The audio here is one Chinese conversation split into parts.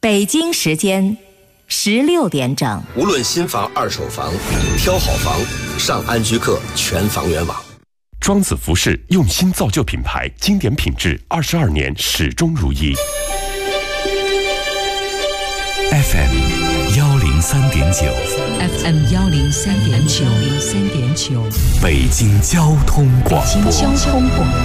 北京时间16点整。 无论新房、二手房，挑好房，上安居客全房源网。 庄子服饰用心造就品牌，经典品质22年始终如一。 FM 103.9 FM 103.9 北京交通广播。 北京交通广播。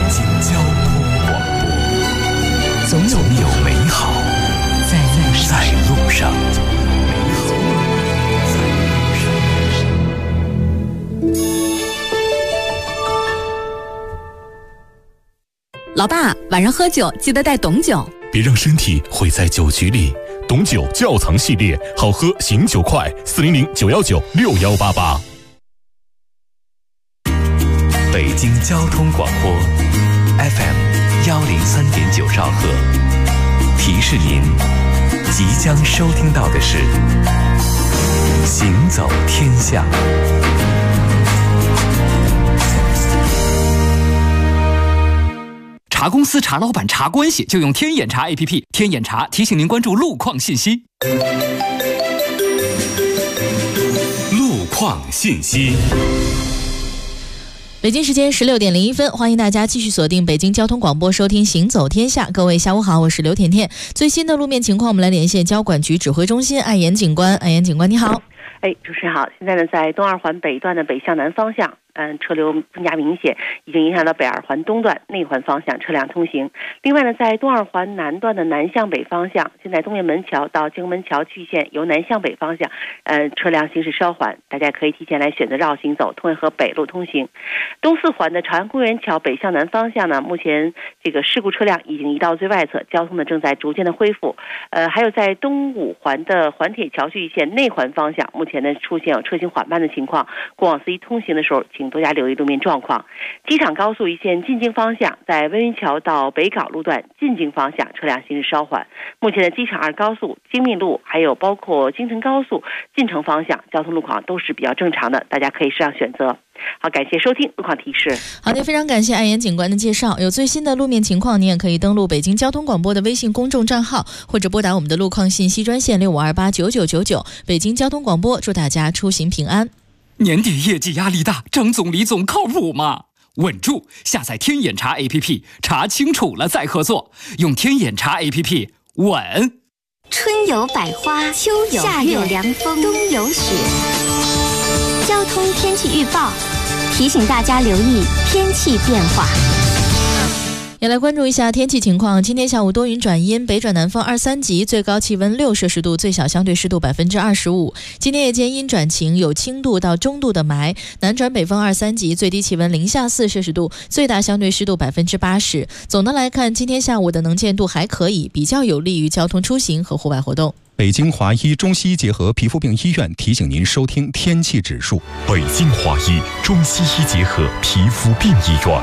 总有美好在路上。 老爸，晚上喝酒记得带董酒， 别让身体毁在酒局里。董酒窖藏系列，好喝醒酒快，400-919-6188。北京交通广播 FM 103.9兆赫，提示您即将收听到的是行走天下。 查公司、查老板、查关系，就用天眼查 APP。天眼查提醒您关注路况信息。 路况信息。 北京时间16点01分，欢迎大家继续锁定北京交通广播，收听《行走天下》。各位下午好，我是刘甜甜。最新的路面情况，我们来连线交管局指挥中心艾岩警官。艾岩警官，你好。 主持人好。现在呢，在东二环北段的北向南方向，车流更加明显，已经影响到北二环东段内环方向车辆通行。另外呢，在东二环南段的南向北方向，现在东面门桥到经门桥去线由南向北方向，车辆行驶稍缓，大家可以提前来选择绕行走通惠河北路通行。东四环的朝阳公园桥北向南方向呢，目前这个事故车辆已经移到最外侧，交通呢正在逐渐的恢复。还有在东五环的环铁桥去线内环方向，目前呢出现有车行缓慢的情况，过往司机通行的时候，请多加留意路面状况。机场高速一线进京方向，在温榆桥到北港路段进京方向车辆行驶稍缓。目前的机场二高速、京密路，还有包括京承高速进城方向交通路况都是比较正常的，大家可以适当选择。好，感谢收听路况提示。 好的，非常感谢艾岩警官的介绍。有最新的路面情况，你也可以登录北京交通广播的微信公众账号，或者拨打我们的路况信息专线65289999。北京交通广播，祝大家出行平安。 年底业绩压力大，张总李总靠谱吗？稳住！下载天眼查 APP， 查清楚了再合作。用天眼查 APP， 稳。 春有百花，秋有夏有凉风，冬有雪。交通天气预报提醒大家留意天气变化。 也来关注一下天气情况。今天下午多云转阴，北转南风2、3级，最高气温6摄氏度，最小相对湿度25%。今天夜间阴转晴，有轻度到中度的霾，南转北风2、3级，最低气温零下4摄氏度，最大相对湿度80%。总的来看，今天下午的能见度还可以，比较有利于交通出行和户外活动。 北京华医中西医结合皮肤病医院提醒您收听天气指数。 北京华医中西医结合皮肤病医院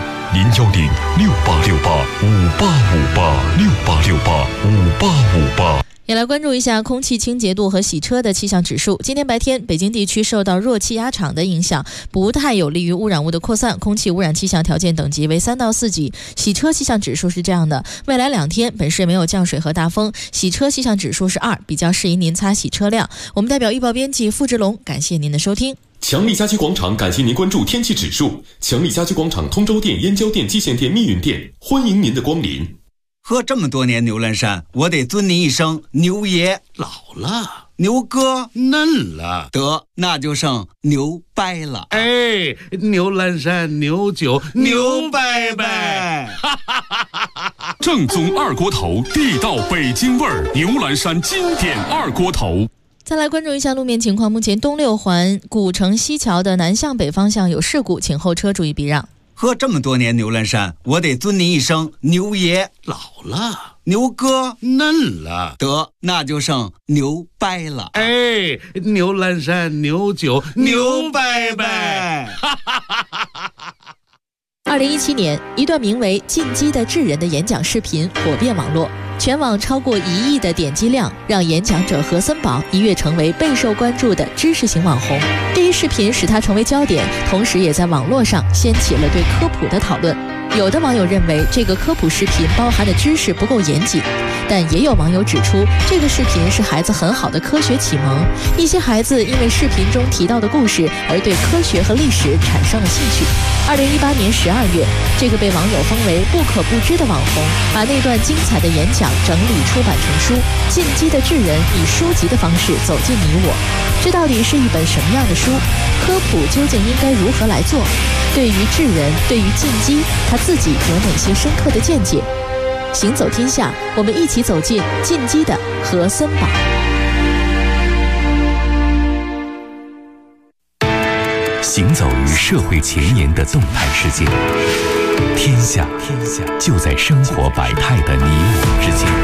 ，010-6868-5858，6868-5858。 也来关注一下空气清洁度和洗车的气象指数。今天白天，北京地区受到弱气压场的影响，不太有利于污染物的扩散，空气污染气象条件等级为3到4级。洗车气象指数是这样的：未来2天，本市没有降水和大风，洗车气象指数是2，比较适宜您擦洗车辆。我们代表预报编辑付志龙，感谢您的收听。 强力家居广场感谢您关注天气指数。强力家居广场通州店、燕郊店、蓟县店、密云店，欢迎您的光临。 喝这么多年牛栏山，我得尊您一声牛爷。 老了， 牛哥嫩了， 得那就剩牛掰了。 哎，牛栏山牛酒牛掰掰， 正宗二锅头，地道北京味儿，牛栏山经典二锅头。 再来关注一下路面情况，目前东六环古城西桥的南向北方向有事故，请后车注意避让。 喝这么多年牛栏山，我得尊您一声牛爷。 老了， 牛哥嫩了， 得那就剩牛掰了。 哎，牛栏山牛酒牛掰掰。 2017年，一段名为《进击的智人》的演讲视频火遍网络，全网超过1亿的点击量，让演讲者何森堡一跃成为备受关注的知识型网红。这一视频使他成为焦点，同时也在网络上掀起了对科普的讨论。 有的网友认为这个科普视频包含的知识不够严谨，但也有网友指出，这个视频是孩子很好的科学启蒙。一些孩子因为视频中提到的故事而对科学和历史产生了兴趣。2018年12月，这个被网友封为不可不知的网红，把那段精彩的演讲整理出版成书，《进击的智人》以书籍的方式走进你我。这到底是一本什么样的书？科普究竟应该如何来做？对于智人，对于进击，他自己有哪些深刻的见解？行走天下，我们一起走进进击的和森堡。 行走于社会前沿的动态世界，天下就在生活百态的你我之间。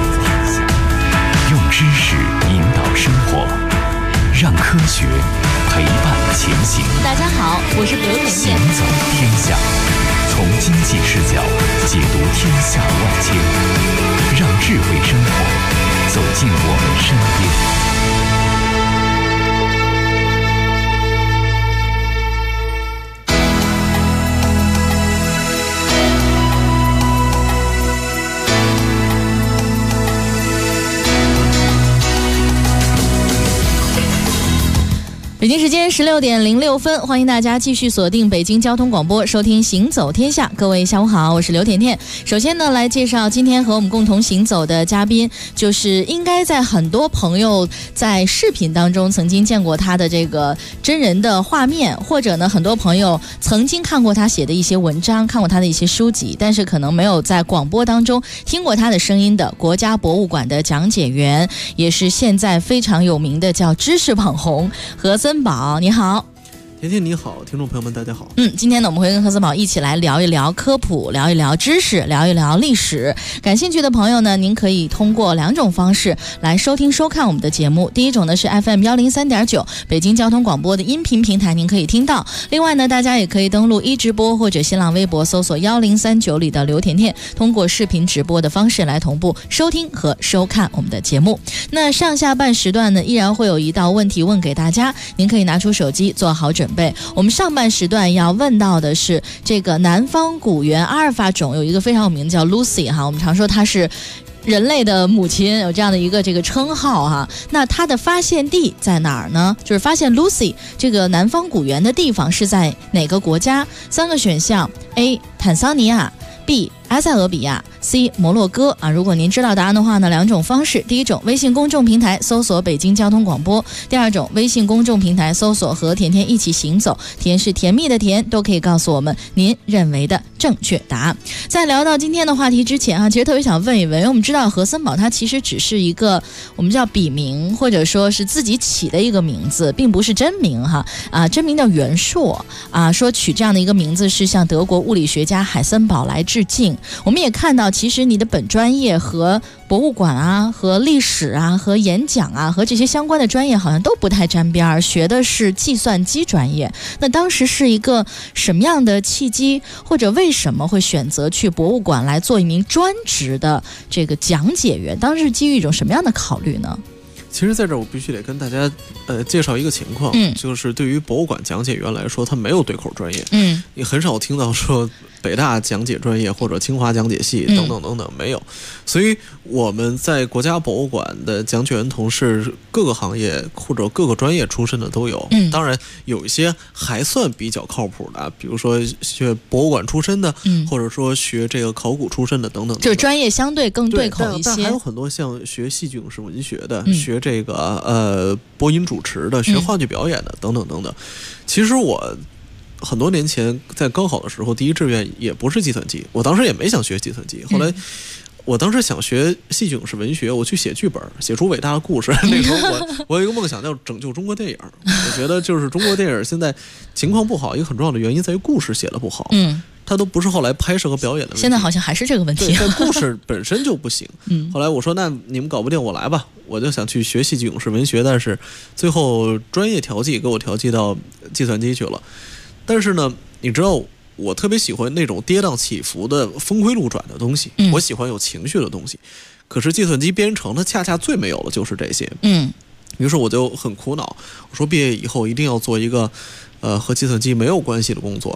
用知识引导生活，让科学陪伴前行。 大家好，我是刘甜甜。 行走天下，从经济视角解读天下万千，让智慧生活走进我们身边。 北京时间16点06分，欢迎大家继续锁定北京交通广播，收听行走天下。各位下午好，我是刘甜甜。首先呢，来介绍今天和我们共同行走的嘉宾，就是应该在很多朋友在视频当中曾经见过他的这个真人的画面，或者呢，很多朋友曾经看过他写的一些文章，看过他的一些书籍，但是可能没有在广播当中听过他的声音的国家博物馆的讲解员，也是现在非常有名的叫知识网红何森堡。你好。 甜甜你好，听众朋友们大家好。 今天呢，我们会跟何森堡一起来聊一聊科普，聊一聊知识，聊一聊历史。感兴趣的朋友呢，您可以通过2种方式来收听收看我们的节目。第一种呢是 FM 103.9北京交通广播的音频平台，您可以听到。另外呢，大家也可以登录一直播或者新浪微博搜索1039里的刘甜甜，通过视频直播的方式来同步收听和收看我们的节目。那上下半时段呢，依然会有一道问题问给大家，您可以拿出手机做好准备。我们上半时段要问到的是这个南方古猿阿尔法种有一个非常有名的叫 Lucy 哈，我们常说它是人类的母亲，有这样的一个这个称号哈。那它的发现地在哪儿呢？就是发现 Lucy 这个南方古猿的地方是在哪个国家？3个选项 ：A. 坦桑尼亚 B. 埃塞俄比亚 C. 摩洛哥啊。如果您知道答案的话呢，2种方式：第一种，微信公众平台搜索北京交通广播；第二种，微信公众平台搜索和甜甜一起行走，甜是甜蜜的甜，都可以告诉我们您认为的正确答案。在聊到今天的话题之前其实特别想问一问，因为我们知道何森堡他其实只是一个我们叫笔名，或者说是自己起的一个名字，并不是真名真名叫袁硕说取这样的一个名字是向德国物理学家海森堡来致敬。我们也看到，其实你的本专业和博物馆和历史和演讲和这些相关的专业好像都不太沾边，学的是计算机专业。那当时是一个什么样的契机，或者为什么会选择去博物馆来做一名专职的这个讲解员？当时是基于一种什么样的考虑呢？ 其实在这儿我必须得跟大家介绍一个情况，就是对于博物馆讲解员来说，他没有对口专业，你很少听到说北大讲解专业或者清华讲解系等等等等，没有。所以我们在国家博物馆的讲解员同事各个行业或者各个专业出身的都有，当然有一些还算比较靠谱的，比如说学博物馆出身的，或者说学这个考古出身的等等， 就是专业相对更对口一些。 但还有很多像学戏剧影视文学的，学这个播音主持的，学话剧表演的等等等等。其实我很多年前在高考的时候，第一志愿也不是计算机，我当时也没想学计算机。后来我当时想学戏剧影视文学，我去写剧本，写出伟大的故事。那时候我有一个梦想叫拯救中国电影。我觉得就是中国电影现在情况不好，一个很重要的原因在于故事写得不好。它都不是后来拍摄和表演的问题， 现在好像还是这个问题。 对，故事本身就不行。后来我说那你们搞不定我来吧，我就想去学戏剧影视文学，但是最后专业调剂给我调剂到计算机去了。但是呢，你知道我特别喜欢那种跌宕起伏的峰回路转的东西，我喜欢有情绪的东西。可是计算机编程它恰恰最没有的就是这些。于是我就很苦恼，我说毕业以后一定要做一个和计算机没有关系的工作，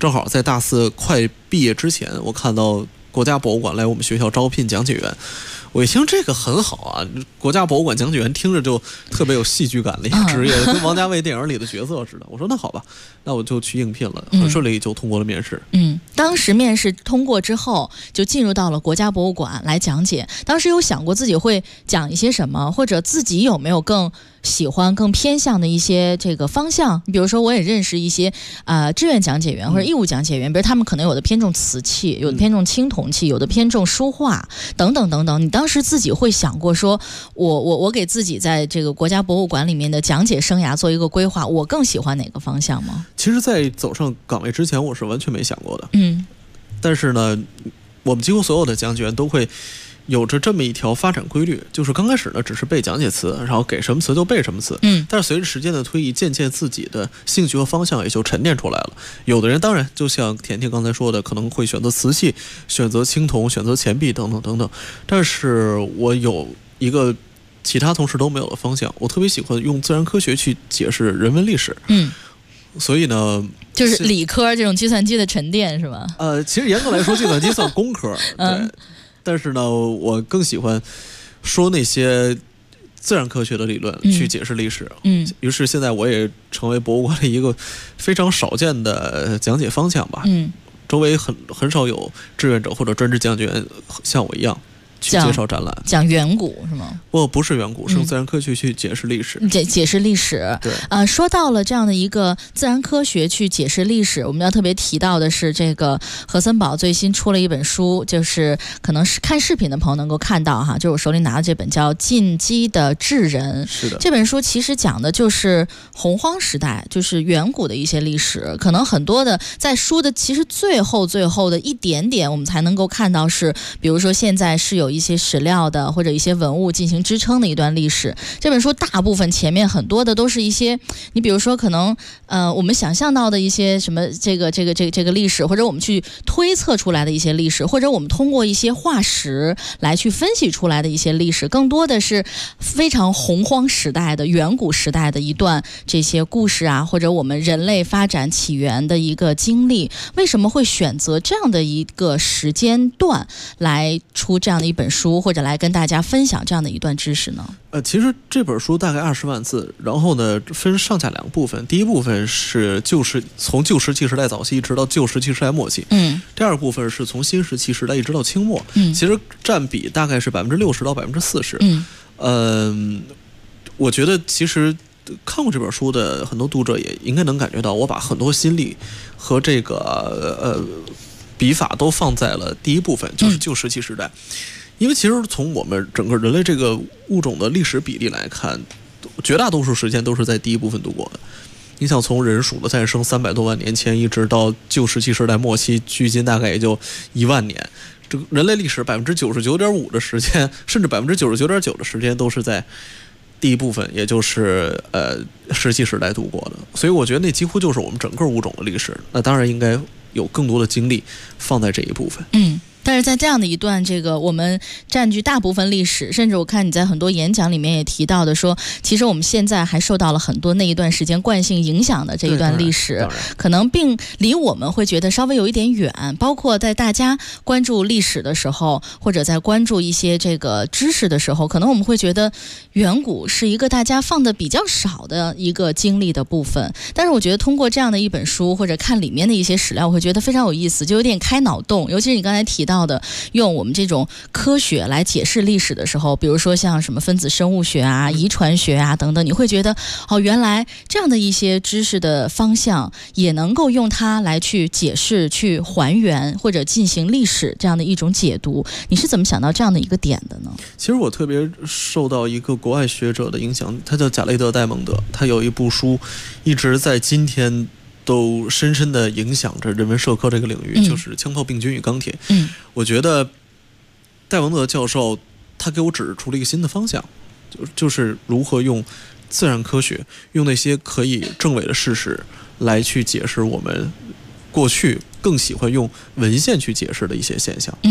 正好在大四快毕业之前，我看到国家博物馆来我们学校招聘讲解员。我一听这个很好啊，国家博物馆讲解员听着就特别有戏剧感的一个职业，跟王家卫电影里的角色似的。我说那好吧，那我就去应聘了，很顺利就通过了面试。 当时面试通过之后，就进入到了国家博物馆来讲解。当时有想过自己会讲一些什么，或者自己有没有更喜欢、更偏向的一些这个方向？比如说，我也认识一些志愿讲解员或者义务讲解员，比如他们可能有的偏重瓷器，有的偏重青铜器，有的偏重书画等等等等。你当时自己会想过说，我给自己在这个国家博物馆里面的讲解生涯做一个规划，我更喜欢哪个方向吗？ 其实，在走上岗位之前，我是完全没想过的。但是呢，我们几乎所有的讲解员都会有着这么一条发展规律，就是刚开始呢只是背讲解词，然后给什么词就背什么词。但是随着时间的推移，渐渐自己的兴趣和方向也就沉淀出来了。有的人当然就像甜甜刚才说的，可能会选择瓷器、选择青铜、选择钱币等等等等。但是我有一个其他同事都没有的方向，我特别喜欢用自然科学去解释人文历史。所以呢， 就是理科这种计算机的沉淀是吧？ 其实严格来说，计算机算工科。对。但是呢，我更喜欢说那些自然科学的理论去解释历史。于是现在我也成为博物馆里一个非常少见的讲解方向吧。周围很少有志愿者或者专职讲解员像我一样去介绍展览， 讲远古是吗？ 不是远古，是用自然科学去解释历史。 解释历史。 对。 说到了这样的一个自然科学去解释历史，我们要特别提到的是，这个何森堡最新出了一本书，就是可能是看视频的朋友能够看到哈，就是我手里拿的这本叫《进击的智人》。 是的。 这本书其实讲的就是洪荒时代，就是远古的一些历史。可能很多的在书的其实最后的一点点，我们才能够看到是，比如说现在是有一些史料的或者一些文物进行支撑的一段历史。这本书大部分前面很多的都是一些，你比如说可能我们想象到的一些什么这个历史，或者我们去推测出来的一些历史，或者我们通过一些化石来去分析出来的一些历史，更多的是非常洪荒时代的远古时代的一段这些故事啊，或者我们人类发展起源的一个经历。为什么会选择这样的一个时间段来出这样的一本书，或者来跟大家分享这样的一段知识呢？ 其实这本书大概20万字，然后呢分上下两部分。第一部分是从旧石器时代早期一直到旧石器时代末期。第二部分是从新石器时代一直到清末。其实占比大概是60%到40%。我觉得其实看过这本书的很多读者也应该能感觉到，我把很多心力和这个笔法都放在了第一部分，就是旧石器时代。因为其实从我们整个人类这个物种的历史比例来看，绝大多数时间都是在第一部分度过的。你想从人属的诞生300多万年前一直到旧石器时代末期，距今大概也就1万年。这个人类历史99.5%的时间，甚至99.9%的时间都是在第一部分，也就是石器时代度过的。所以我觉得那几乎就是我们整个物种的历史。那当然应该有更多的精力放在这一部分。 但是在这样的一段这个我们占据大部分历史，甚至我看你在很多演讲里面也提到的说，其实我们现在还受到了很多那一段时间惯性影响的这一段历史，可能并离我们会觉得稍微有一点远。包括在大家关注历史的时候，或者在关注一些这个知识的时候，可能我们会觉得远古是一个大家放的比较少的一个经历的部分。但是我觉得通过这样的一本书，或者看里面的一些史料，我会觉得非常有意思，就有点开脑洞。尤其是你刚才提到的用我们这种科学来解释历史的时候，比如说像什么分子生物学啊、遗传学啊等等，你会觉得原来这样的一些知识的方向也能够用它来去解释、去还原或者进行历史这样的一种解读。你是怎么想到这样的一个点的呢？ 其实我特别受到一个国外学者的影响，他叫贾雷德·戴蒙德，他有一部书一直在今天都深深地影响着人文社科这个领域，就是《枪炮、病菌与钢铁》。我觉得戴蒙德教授他给我指出了一个新的方向，就是如何用自然科学，用那些可以证伪的事实来去解释我们过去更喜欢用文献去解释的一些现象。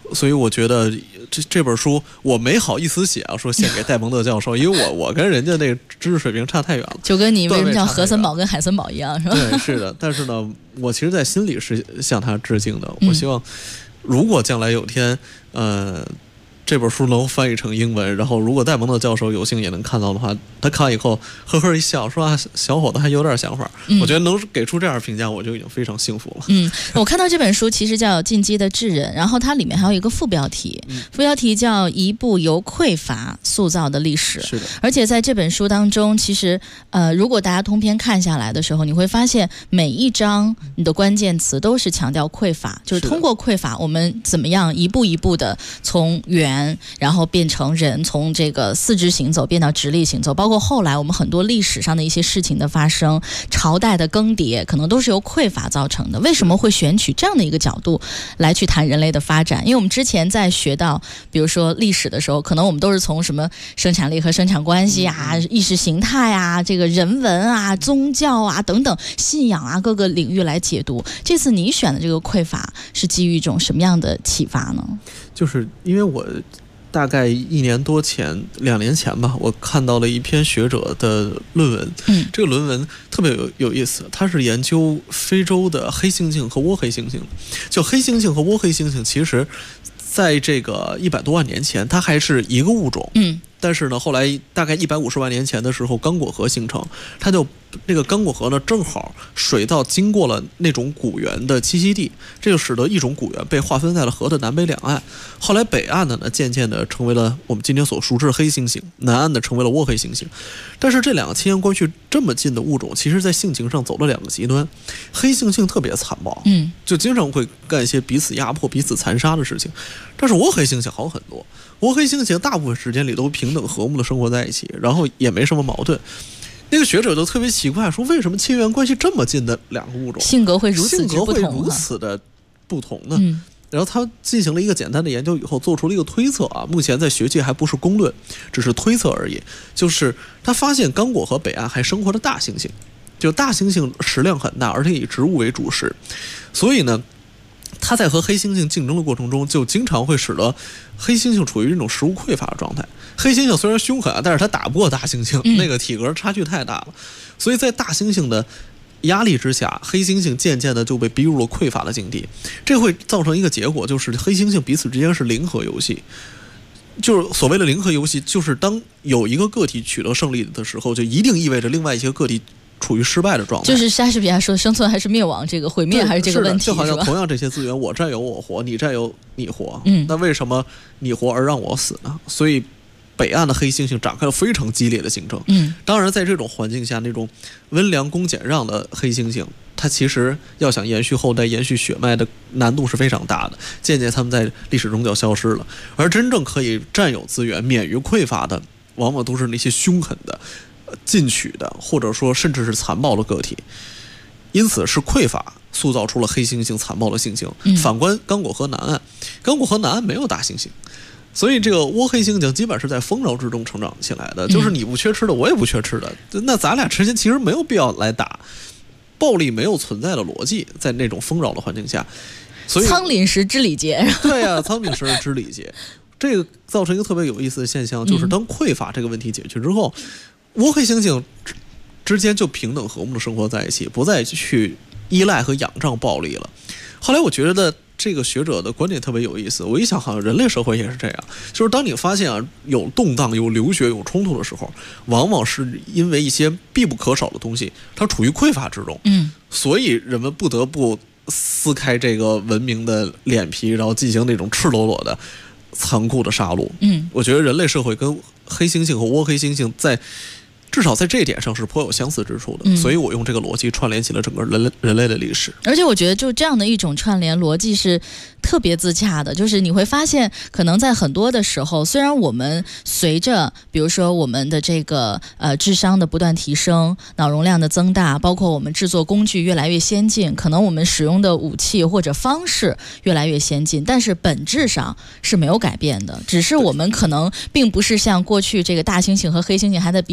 所以我觉得这本书我没好意思写啊，说献给戴蒙德教授，因为我跟人家那个知识水平差太远了， 就跟你为什么叫何森堡跟海森堡一样，是吧？ 对，是的。但是呢，我其实在心里是向他致敬的。我希望，如果将来有天，这本书能翻译成英文，然后如果戴蒙德教授有幸也能看到的话，他看以后呵呵一笑，说啊，小伙子还有点想法。我觉得能给出这样的评价，我就已经非常幸福了。 我看到这本书其实叫《进击的智人》，然后它里面还有一个副标题，副标题叫《一部由匮乏塑造的历史》。 是的， 而且在这本书当中，其实如果大家通篇看下来的时候，你会发现每一章你的关键词都是强调匮乏，就是通过匮乏，我们怎么样一步一步的从猿然后变成人，从这个四肢行走变到直立行走，包括后来我们很多历史上的一些事情的发生，朝代的更迭，可能都是由匮乏造成的。为什么会选取这样的一个角度来去谈人类的发展？因为我们之前在学到比如说历史的时候，可能我们都是从什么生产力和生产关系啊、意识形态啊、这个人文啊、宗教啊等等信仰啊各个领域来解读。这次你选的这个匮乏是基于一种什么样的启发呢？ 就是因为我大概1年多前2年前吧，我看到了一篇学者的论文。这个论文特别有意思，它是研究非洲的黑猩猩和倭黑猩猩。就黑猩猩和倭黑猩猩，其实在这个100多万年前，它还是一个物种。但是呢，后来大概150万年前的时候，刚果河形成，它就那个刚果河呢，正好水道经过了那种古猿的栖息地，这就使得一种古猿被划分在了河的南北两岸。后来北岸的呢，渐渐的成为了我们今天所熟知的黑猩猩，南岸的成为了倭黑猩猩。但是这两个亲缘关系这么近的物种，其实在性情上走了2个极端。黑猩猩特别残暴，就经常会干一些彼此压迫、彼此残杀的事情。但是倭黑猩猩好很多，倭黑猩猩大部分时间里都平等和睦的生活在一起，然后也没什么矛盾。那个学者就特别奇怪，说为什么亲缘关系这么近的2个物种， 性格会如此的不同呢？然后他进行了一个简单的研究以后，做出了一个推测啊，目前在学界还不是公论，只是推测而已。就是他发现刚果河北岸还生活着大猩猩，就大猩猩食量很大，而且以植物为主食，所以呢，他在和黑猩猩竞争的过程中，就经常会使得黑猩猩处于这种食物匮乏的状态。黑猩猩虽然凶狠啊，但是他打不过大猩猩，那个体格差距太大了，所以在大猩猩的压力之下，黑猩猩渐渐的就被逼入了匮乏的境地。这会造成一个结果，就是黑猩猩彼此之间是零和游戏。就是所谓的零和游戏，就是当有一个个体取得胜利的时候，就一定意味着另外一些个体处于失败的状态。就是莎士比亚说生存还是灭亡，这个毁灭还是这个问题， 就好像同样这些资源，我占有我活，你占有你活，那为什么你活而让我死呢？所以北岸的黑猩猩展开了非常激烈的竞争。当然在这种环境下，那种温良恭俭让的黑猩猩，它其实要想延续后代、延续血脉的难度是非常大的，渐渐他们在历史中就消失了。而真正可以占有资源、免于匮乏的，往往都是那些凶狠的、进取的，或者说甚至是残暴的个体。因此是匮乏塑造出了黑猩猩残暴的性情。反观刚果河南岸，刚果河南岸没有大猩猩，所以这个倭黑猩猩基本是在丰饶之中成长起来的，就是你不缺吃的，我也不缺吃的，那咱俩之间其实没有必要来打，暴力没有存在的逻辑，在那种丰饶的环境下，所以仓廪实知礼节。 对呀，仓廪实知礼节，这个造成一个特别有意思的现象，就是当匮乏这个问题解决之后，倭黑猩猩之间就平等和睦的生活在一起，不再去依赖和仰仗暴力了。后来我觉得这个学者的观点特别有意思，我一想好像人类社会也是这样，就是当你发现啊有动荡、有流血、有冲突的时候，往往是因为一些必不可少的东西它处于匮乏之中，所以人们不得不撕开这个文明的脸皮，然后进行那种赤裸裸的残酷的杀戮。我觉得人类社会跟黑猩猩和倭黑猩猩至少在这一点上是颇有相似之处的，所以我用这个逻辑串联起了整个人类的历史。 而且我觉得就这样的一种串联逻辑是特别自洽的，就是你会发现可能在很多的时候，虽然我们随着比如说我们的这个智商的不断提升，脑容量的增大，包括我们制作工具越来越先进，可能我们使用的武器或者方式越来越先进，但是本质上是没有改变的，只是我们可能并不是像过去这个大猩猩和黑猩猩还在彼此投掷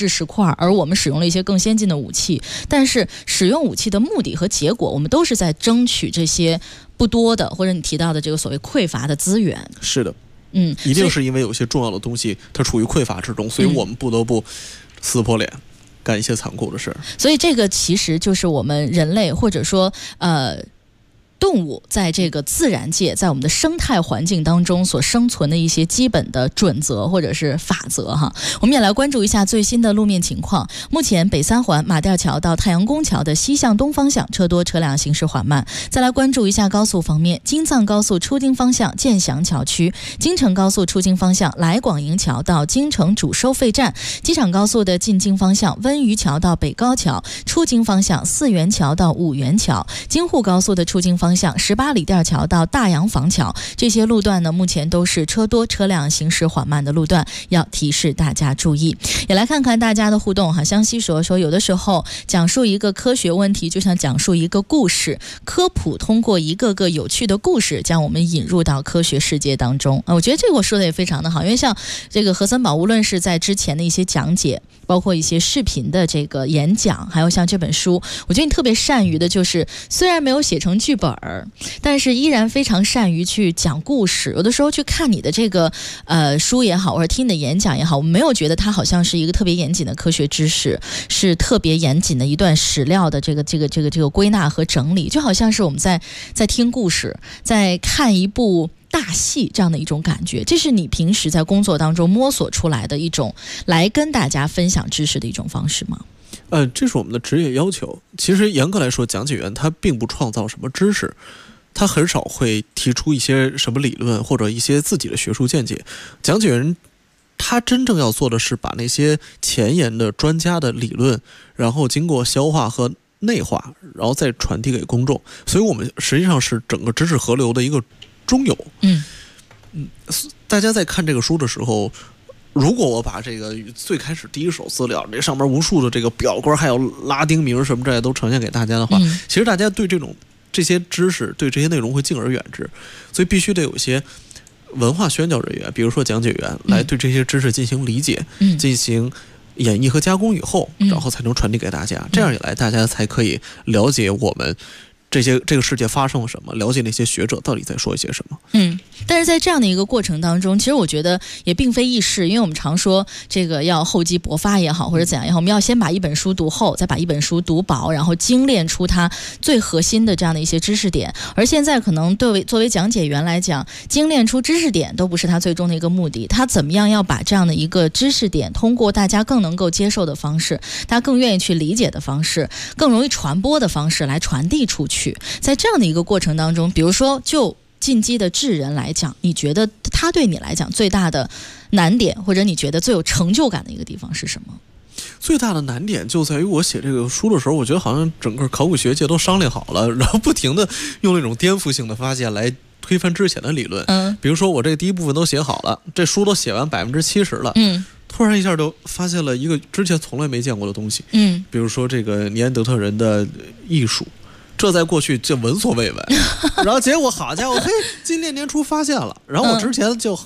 制石块，而我们使用了一些更先进的武器，但是使用武器的目的和结果，我们都是在争取这些不多的，或者你提到的这个所谓匮乏的资源。 是的，一定是因为有些重要的东西它处于匮乏之中，所以我们不得不撕破脸干一些残酷的事。 所以这个其实就是我们人类或者说动物在这个自然界，在我们的生态环境当中所生存的一些基本的准则或者是法则哈。我们也来关注一下最新的路面情况。目前北三环马吊桥到太阳宫桥的西向东方向车多，车辆行驶缓慢。再来关注一下高速方面，京藏高速出京方向建祥桥区，京承高速出京方向来广营桥到京承主收费站，机场高速的进京方向温榆桥到北高桥，出京方向四元桥到五元桥，京沪高速的出京方向18里店桥到大洋房桥，这些路段呢目前都是车多车辆行驶缓慢的路段，要提示大家注意。也来看看大家的互动哈。湘西说有的时候讲述一个科学问题就像讲述一个故事，科普通过一个个有趣的故事将我们引入到科学世界当中。我觉得这个我说的也非常的好，因为像这个何森堡无论是在之前的一些讲解，包括一些视频的这个演讲，还有像这本书，我觉得你特别善于的就是虽然没有写成剧本，但是依然非常善于去讲故事。有的时候去看你的这个书也好，或者听你的演讲也好，我没有觉得它好像是一个特别严谨的科学知识，是特别严谨的一段史料的这个归纳和整理，就好像是我们在听故事，在看一部大戏这样的一种感觉。这是你平时在工作当中摸索出来的一种来跟大家分享知识的一种方式吗？ 这是我们的职业要求。其实严格来说，讲解员他并不创造什么知识，他很少会提出一些什么理论或者一些自己的学术见解。讲解员他真正要做的是把那些前沿的专家的理论，然后经过消化和内化，然后再传递给公众。所以我们实际上是整个知识河流的一个中游。大家在看这个书的时候，如果我把这个最开始第一手资料，这上面无数的这个表格还有拉丁名什么之类都呈现给大家的话，其实大家对这些知识对这些内容会敬而远之。所以必须得有一些文化宣教人员，比如说讲解员，来对这些知识进行理解，进行演绎和加工以后，然后才能传递给大家。这样一来，大家才可以了解我们这个世界发生了什么，了解那些学者到底在说一些什么。 但是在这样的一个过程当中，其实我觉得也并非易事，因为我们常说这个要厚积薄发也好，或者怎样也好，我们要先把一本书读厚，再把一本书读薄，然后精炼出它最核心的这样的一些知识点。而现在可能作为讲解员来讲，精炼出知识点都不是他最终的一个目的，他怎么样要把这样的一个知识点通过大家更能够接受的方式，大家更愿意去理解的方式，更容易传播的方式来传递出去。在这样的一个过程当中，比如说就进击的智人来讲，你觉得他对你来讲最大的难点，或者你觉得最有成就感的一个地方是什么？ 最大的难点就在于我写这个书的时候，我觉得好像整个考古学界都商量好了，然后不停的用那种颠覆性的发现来推翻之前的理论。比如说我这个第一部分都写好了，这书都写完70%了，突然一下就发现了一个之前从来没见过的东西。比如说这个尼安德特人的艺术，这在过去就闻所未闻，然后结果好家伙，嘿，今年年初发现了，然后我之前就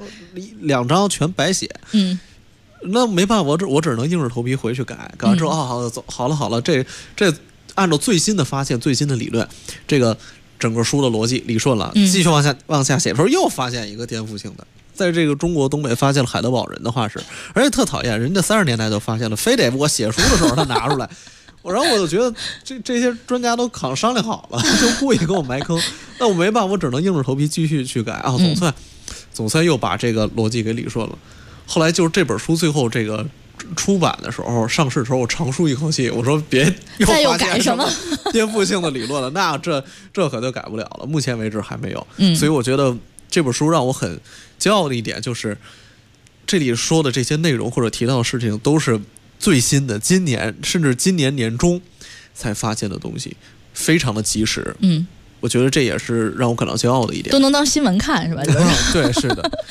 2张全白写，那没办法，我只能硬着头皮回去改完之后，好了，这按照最新的发现、最新的理论，这个整个书的逻辑理顺了，继续往下写的时候，又发现一个颠覆性的。在这个中国东北发现了海德堡人的化石，而且特讨厌，人家30年代就发现了，非得我写书的时候他拿出来。然后我就觉得这些专家都商量好了，就故意给我埋坑。那我没办法，我只能硬着头皮继续去改啊。总算又把这个逻辑给理顺了。后来就是这本书最后这个出版的时候、上市的时候，我长舒一口气，我说别又发现什么颠覆性的理论了，那这可就改不了了。目前为止还没有。所以我觉得这本书让我很骄傲的一点就是，这里说的这些内容或者提到的事情都是最新的，今年甚至今年年中才发现的东西，非常的及时。我觉得这也是让我感到骄傲的一点， 都能当新闻看是吧？ 对，是的。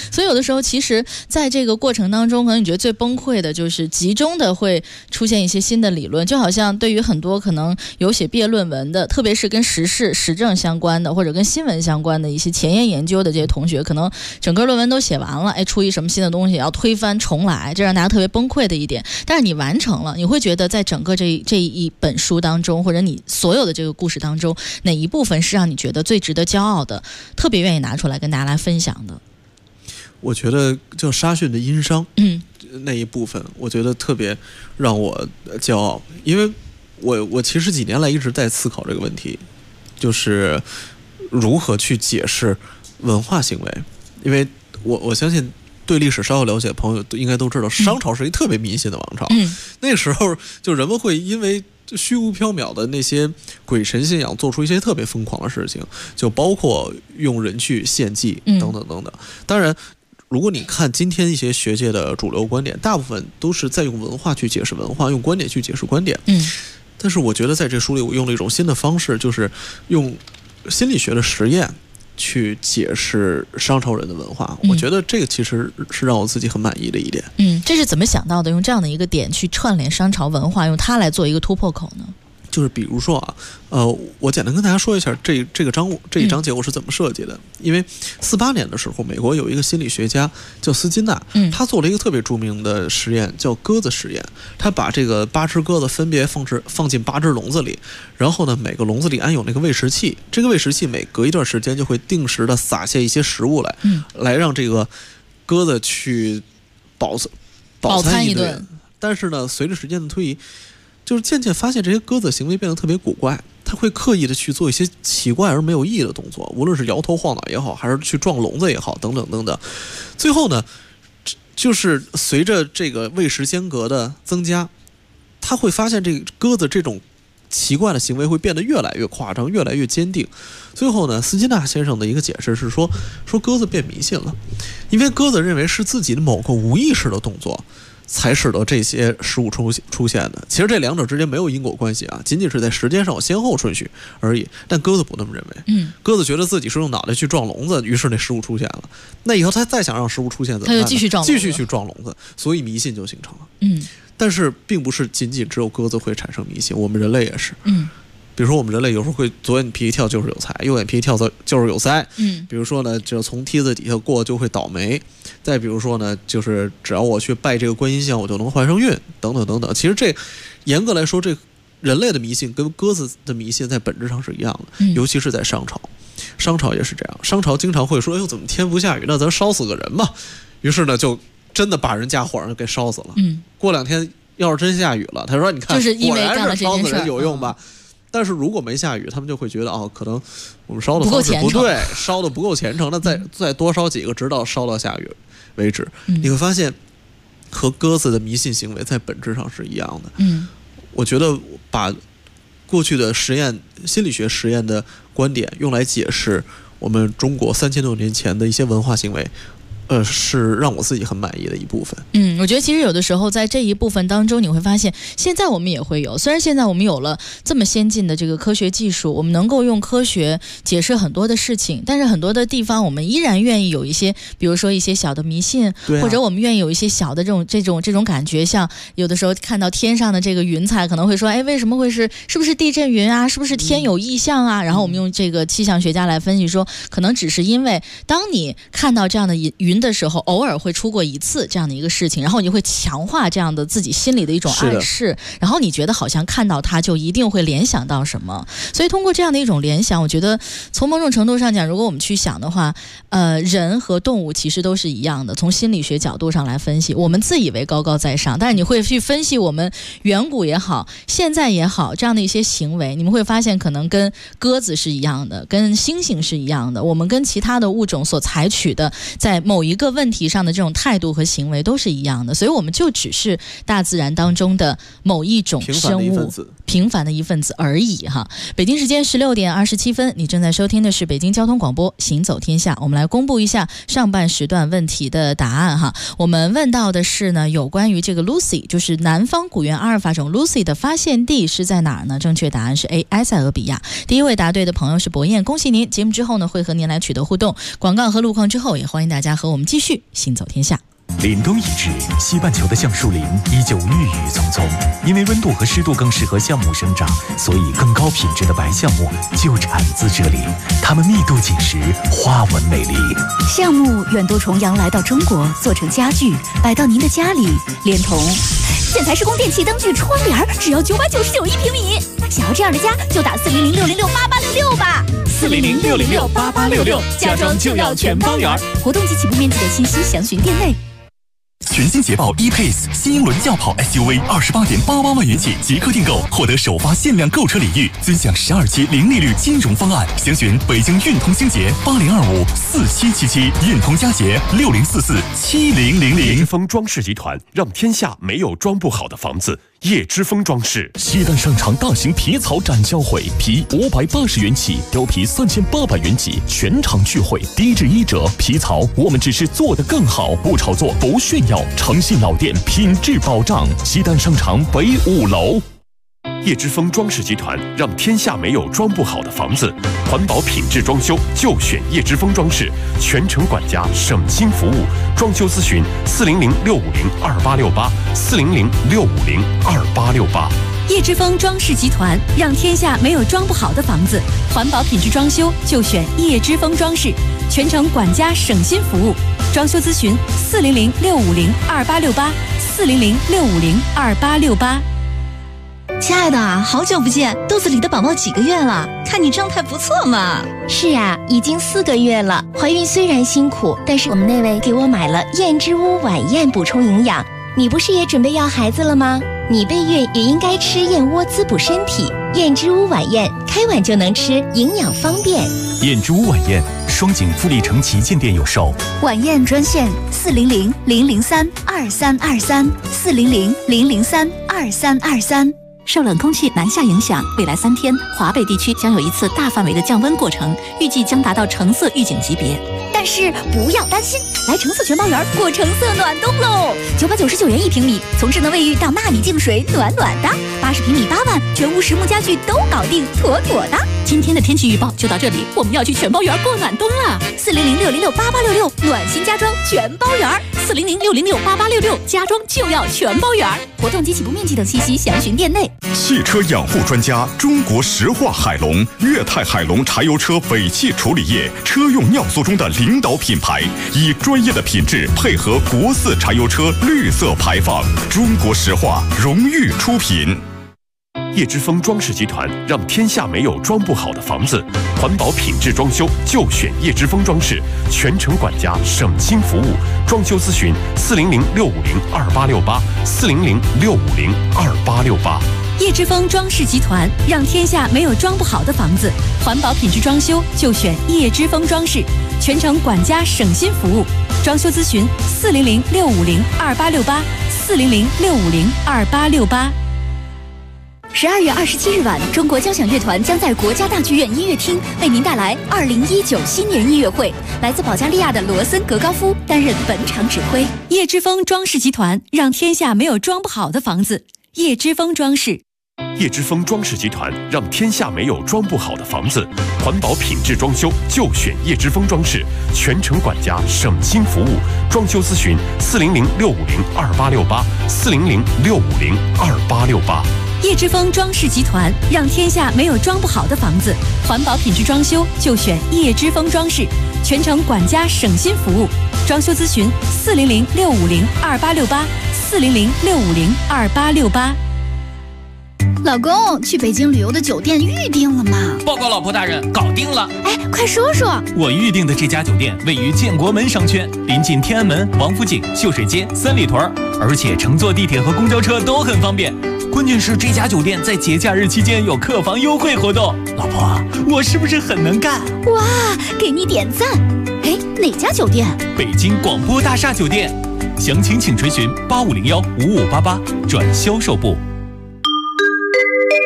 所以有的时候其实在这个过程当中，可能你觉得最崩溃的就是集中的会出现一些新的理论，就好像对于很多可能有写毕业论文的，特别是跟时事时政相关的或者跟新闻相关的一些前沿研究的这些同学，可能整个论文都写完了，出一什么新的东西要推翻重来，这让大家特别崩溃的一点。但是你完成了，你会觉得在整个这一本书当中，或者你所有的这个故事当中，哪一部分是让你觉得最值得骄傲的，特别愿意拿出来跟大家来分享的？ 我觉得叫沙逊的殷商，那一部分我觉得特别让我骄傲，因为我其实几年来一直在思考这个问题，就是如何去解释文化行为。因为我相信对历史稍有了解的朋友应该都知道，商朝是一特别迷信的王朝。那时候就人们会因为虚无缥缈的那些鬼神信仰做出一些特别疯狂的事情，就包括用人去献祭等等等等。当然如果你看今天一些学界的主流观点，大部分都是在用文化去解释文化，用观点去解释观点。但是我觉得在这书里我用了一种新的方式，就是用心理学的实验去解释商朝人的文化。我觉得这个其实是让我自己很满意的一点。 这是怎么想到的？用这样的一个点去串联商朝文化，用它来做一个突破口呢？ 就是比如说我简单跟大家说一下这一章节我是怎么设计的。因为48年的时候，美国有一个心理学家叫斯金纳，他做了一个特别著名的实验，叫鸽子实验。他把这个8只鸽子分别放进8只笼子里，然后呢，每个笼子里安有那个喂食器，这个喂食器每隔一段时间就会定时的撒下一些食物来，来让这个鸽子去饱餐一顿。但是呢，随着时间的推移，就是渐渐发现这些鸽子行为变得特别古怪，它会刻意的去做一些奇怪而没有意义的动作，无论是摇头晃脑也好，还是去撞笼子也好，等等等等。最后呢，就是随着这个喂食间隔的增加，他会发现这个鸽子这种奇怪的行为会变得越来越夸张，越来越坚定。最后呢，斯金纳先生的一个解释是说鸽子变迷信了，因为鸽子认为是自己的某个无意识的动作才使得这些食物出现的。其实这两者之间没有因果关系啊，仅仅是在时间上有先后顺序而已。但鸽子不那么认为，鸽子觉得自己是用脑袋去撞笼子，于是那食物出现了。那以后他再想让食物出现怎么办呢？他就继续去撞笼子，所以迷信就形成了。但是并不是仅仅只有鸽子会产生迷信，我们人类也是。比如说我们人类有时候会左眼皮一跳就是有财，右眼皮一跳就是有灾。比如说呢，就从梯子底下过就会倒霉。再比如说呢，就是只要我去拜这个观音像，我就能怀上孕，等等等等。其实这严格来说，这人类的迷信跟鸽子的迷信在本质上是一样的，尤其是在商朝。商朝也是这样，商朝经常会说：“哎呦，怎么天不下雨？那咱烧死个人吧。”于是呢，就真的把人家火上给烧死了。过2天要是真下雨了，他说：“你看，果然是烧死人有用吧？”但是如果没下雨，他们就会觉得可能我们烧的方式不对，烧的不够虔诚，那再多烧几个，直到烧到下雨为止。你会发现和鸽子的迷信行为在本质上是一样的。我觉得把过去的心理学实验的观点用来解释我们中国3000多年前的一些文化行为，是让我自己很满意的一部分。 我觉得其实有的时候在这一部分当中，你会发现现在我们也会有，虽然现在我们有了这么先进的这个科学技术，我们能够用科学解释很多的事情，但是很多的地方我们依然愿意有一些，比如说一些小的迷信，或者我们愿意有一些小的这种感觉。像有的时候看到天上的这个云彩，可能会说，为什么会是不是地震云啊？是不是天有异象啊？然后我们用这个气象学家来分析说，可能只是因为当你看到这样的云的时候，偶尔会出过一次这样的一个事情，然后你会强化这样的自己心里的一种暗示，然后你觉得好像看到它就一定会联想到什么。所以通过这样的一种联想，我觉得从某种程度上讲，如果我们去想的话，人和动物其实都是一样的。从心理学角度上来分析，我们自以为高高在上，但是你会去分析我们远古也好，现在也好，这样的一些行为，你们会发现可能跟鸽子是一样的，跟猩猩是一样的，我们跟其他的物种所采取的在某一个问题上的这种态度和行为都是一样的。所以我们就只是大自然当中的某一种生物，平凡的一份子而已哈。北京时间16点27分，你正在收听的是北京交通广播行走天下。我们来公布一下上半时段问题的答案哈。我们问到的是呢，有关于这个 Lucy， 就是南方古猿阿尔法种 Lucy 的发现地是在哪儿呢？正确答案是 A， 埃塞俄比亚。第一位答对的朋友是博彦，恭喜您。节目之后呢，会和您来取得互动。广告和路况之后，也欢迎大家和我们我们继续行走天下。 凛冬已至，西半球的橡树林依旧郁郁葱葱。因为温度和湿度更适合橡木生长，所以更高品质的白橡木就产自这里。它们密度紧实，花纹美丽。 橡木远渡重洋来到中国，做成家具，摆到您的家里，连同建材施工电器、灯具、窗帘，只要999一平米。想要这样的家，就打400-606-8866吧。 400-606-8866，家装就要全包圆。 活动及起步面积的信息详询店内。 全新捷豹 E-Pace 新英伦轿跑 SUV28.88万元起即刻订购，获得首发限量购车礼遇，尊享12期零利率金融方案。详询北京运通星捷80254777，运通佳捷60447000。 叶之峰装饰集团，让天下没有装不好的房子。叶之峰装饰西单商场大型皮草展销会，皮580元起，貂皮3800元起，全场聚会，低至1折。皮草我们只是做得更好，不炒作，不炫耀，诚信老店，品质保障。西单商场北5楼。 叶之峰装饰集团，让天下没有装不好的房子。环保品质装修就选叶之峰装饰，全程管家，省心服务。装修咨询400-650-2868 400-650-2868。 叶之峰装饰集团，让天下没有装不好的房子。环保品质装修就选叶之峰装饰，全程管家，省心服务。装修咨询400-650-2868 400-650-2868。 亲爱的，好久不见，肚子里的宝宝几个月了？看你状态不错嘛。 是啊，已经4个月了。怀孕虽然辛苦，但是我们那位给我买了燕之屋晚宴补充营养。你不是也准备要孩子了吗？你备孕也应该吃燕窝滋补身体。燕之屋晚宴，开碗就能吃，营养方便。 燕之屋晚宴，双井富力城旗舰店有售。 晚宴专线400-003-2323 400-003-2323。受冷空气南下影响，未来3天，华北地区将有一次大范围的降温过程，预计将达到橙色预警级别。但是不要担心，来橙色全包园过橙色暖冬喽！999元1平米，从智能卫浴到纳米净水，暖暖的；80平米8万，全屋实木家具都搞定，妥妥的。今天的天气预报就到这里，我们要去全包园过暖冬了。400-606-8866，暖心家装全包园。400-606-8866，家装就要全包园。活动及起步面积等信息详询店内。 汽车养护专家，中国石化海龙，粤泰海龙柴油车尾气处理液车用尿素中的领导品牌，以专业的品质配合国4柴油车绿色排放，中国石化荣誉出品。 叶之峰装饰集团，让天下没有装不好的房子。环保品质装修就选叶之峰装饰，全程管家，省心服务。装修咨询400-650-2868 400-650-2868。 叶之峰装饰集团，让天下没有装不好的房子。环保品质装修就选叶之峰装饰，全程管家，省心服务。装修咨询400-650-2868 400-650-2868。12月27日晚，中国交响乐团将在国家大剧院音乐厅为您带来2019新年音乐会。来自保加利亚的罗森格高夫担任本场指挥。叶之峰装饰集团，让天下没有装不好的房子。叶之峰装饰。 叶之峰装饰集团，让天下没有装不好的房子。环保品质装修就选叶之峰装饰，全程管家，省心服务。装修咨询400-650-2868 400-650-2868。 叶之峰装饰集团，让天下没有装不好的房子。环保品质装修就选叶之峰装饰，全程管家，省心服务。装修咨询400-650-2868 400-650-2868。 老公，去北京旅游的酒店预定了吗？ 报告老婆大人，搞定了。 哎，快说说。 我预定的这家酒店位于建国门商圈，临近天安门、王府井、秀水街、三里屯，而且乘坐地铁和公交车都很方便。关键是这家酒店在节假日期间有客房优惠活动。老婆，我是不是很能干？ 哇，给你点赞。哎，哪家酒店？ 北京广播大厦酒店。详情请垂询8501-5588转销售部。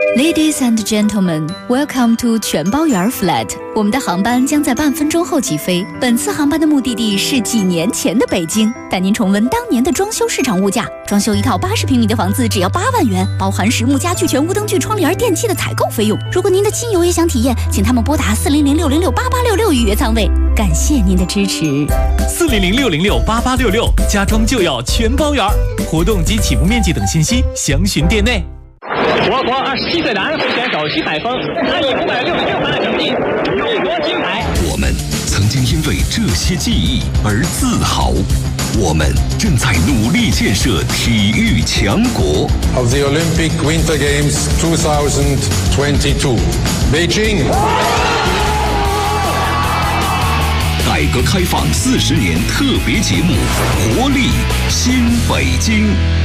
Ladies and gentlemen, welcome to 全包圆 flat。我们的航班将在半分钟后起飞。本次航班的目的地是几年前的北京，带您重温当年的装修市场物价。装修一套80平米的房子只要8万元，包含实木家具、全屋灯具、窗帘、电器的采购费用。如果您的亲友也想体验，请他们拨打400-606-8866预约舱位。感谢您的支持。 400-606-8866，家装就要全包圆。活动及起步面积等信息详询店内。 我国27岁的安徽选手徐海峰，他以566分的成绩勇夺金牌。 我们曾经因为这些记忆而自豪，我们正在努力建设体育强国。 Of the Olympic Winter Games 2022, Beijing。 改革开放40年特别节目《活力新北京》。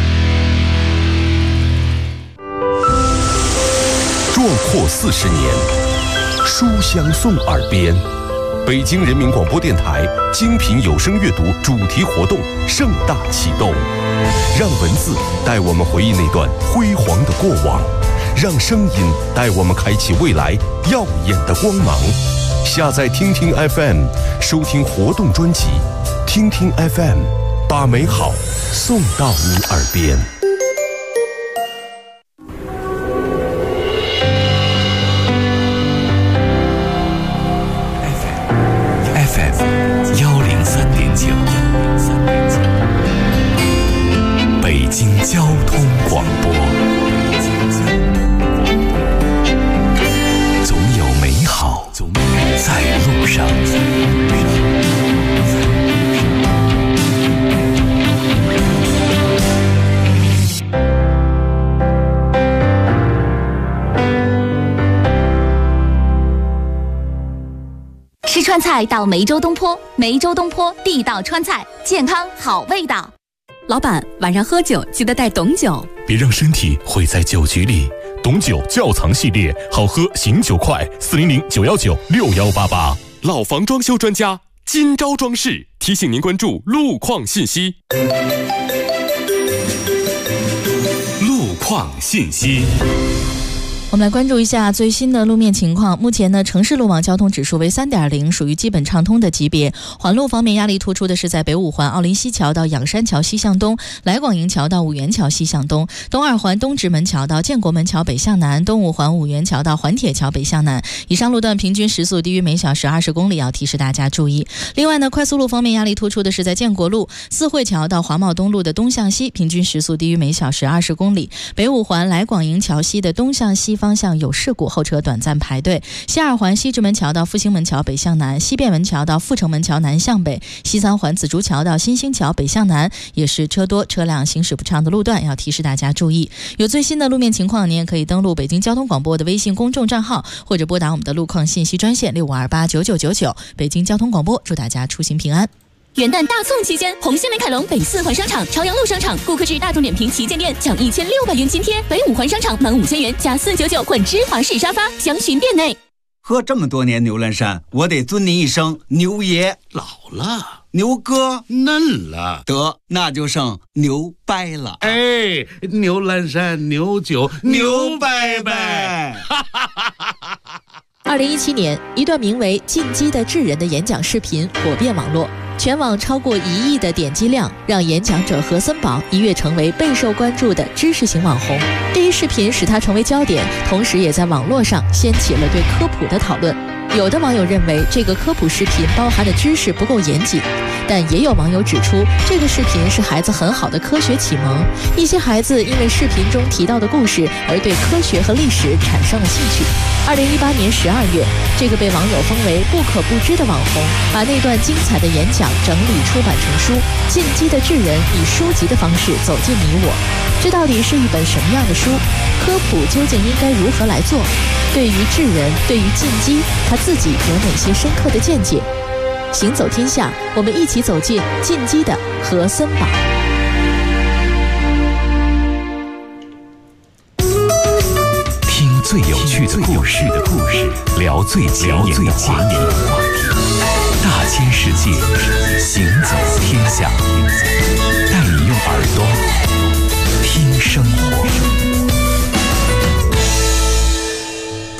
壮阔40年，书香送耳边。北京人民广播电台精品有声阅读主题活动盛大启动，让文字带我们回忆那段辉煌的过往，让声音带我们开启未来耀眼的光芒。下载听听 FM， 收听活动专辑，听听 FM， 把美好送到你耳边。 北京交通广播，总有美好在路上。 吃川菜到梅州东坡，梅州东坡地道川菜，健康好味道。 老板，晚上喝酒记得带董酒， 别让身体毁在酒局里。董酒窖藏系列，好喝醒酒快，400-919-6188。老房装修专家金招装饰提醒您关注路况信息。 路况信息。 我们来关注一下最新的路面情况。目前呢，城市路网交通指数为3.0，属于基本畅通的级别。环路方面，压力突出的是在北五环奥林西桥到仰山桥西向东，来广营桥到五原桥西向东，东二环东直门桥到建国门桥北向南，东五环五原桥到环铁桥北向南。以上路段平均时速低于每小时20公里，要提示大家注意。另外呢，快速路方面，压力突出的是在建国路四惠桥到华贸东路的东向西，平均时速低于每小时20公里。北五环来广营桥西的东向西方向有事故，后车短暂排队。西二环西直门桥到复兴门桥北向南，西便门桥到阜成门桥南向北，西三环紫竹桥到新兴桥北向南，也是车多车辆行驶不畅的路段，要提示大家注意。有最新的路面情况，您也可以登录北京交通广播的微信公众账号，或者拨打我们的路况信息专线65289999。北京交通广播，祝大家出行平安。 元旦大促期间，红星美凯龙北四环商场、朝阳路商场顾客至大众点评旗舰店奖1600元津贴，北五环商场满5000元加499混芝华士沙发，详询店内。 喝这么多年牛栏山，我得尊您一声牛爷。 老了， 牛哥嫩了， 得那就剩牛掰了。 哎，牛栏山牛酒牛掰掰。 2017年，一段名为《进击的智人》的演讲视频火遍网络，全网超过1亿的点击量，让演讲者何森宝一跃成为备受关注的知识型网红。这一视频使他成为焦点，同时也在网络上掀起了对科普的讨论。有的网友认为这个科普视频包含的知识不够严谨，但也有网友指出，这个视频是孩子很好的科学启蒙。一些孩子因为视频中提到的故事而对科学和历史产生了兴趣。2018年12月，这个被网友封为不可不知的网红，把那段精彩的演讲整理出版成书《进击的智人》，以书籍的方式走进你我。这到底是一本什么样的书？科普究竟应该如何来做？对于智人，对于进击，他自己有哪些深刻的见解？行走天下，我们一起走进进击的何森宝。 听最有趣的故事，聊最前沿的话题，大千世界，行走天下，带你用耳朵听生活。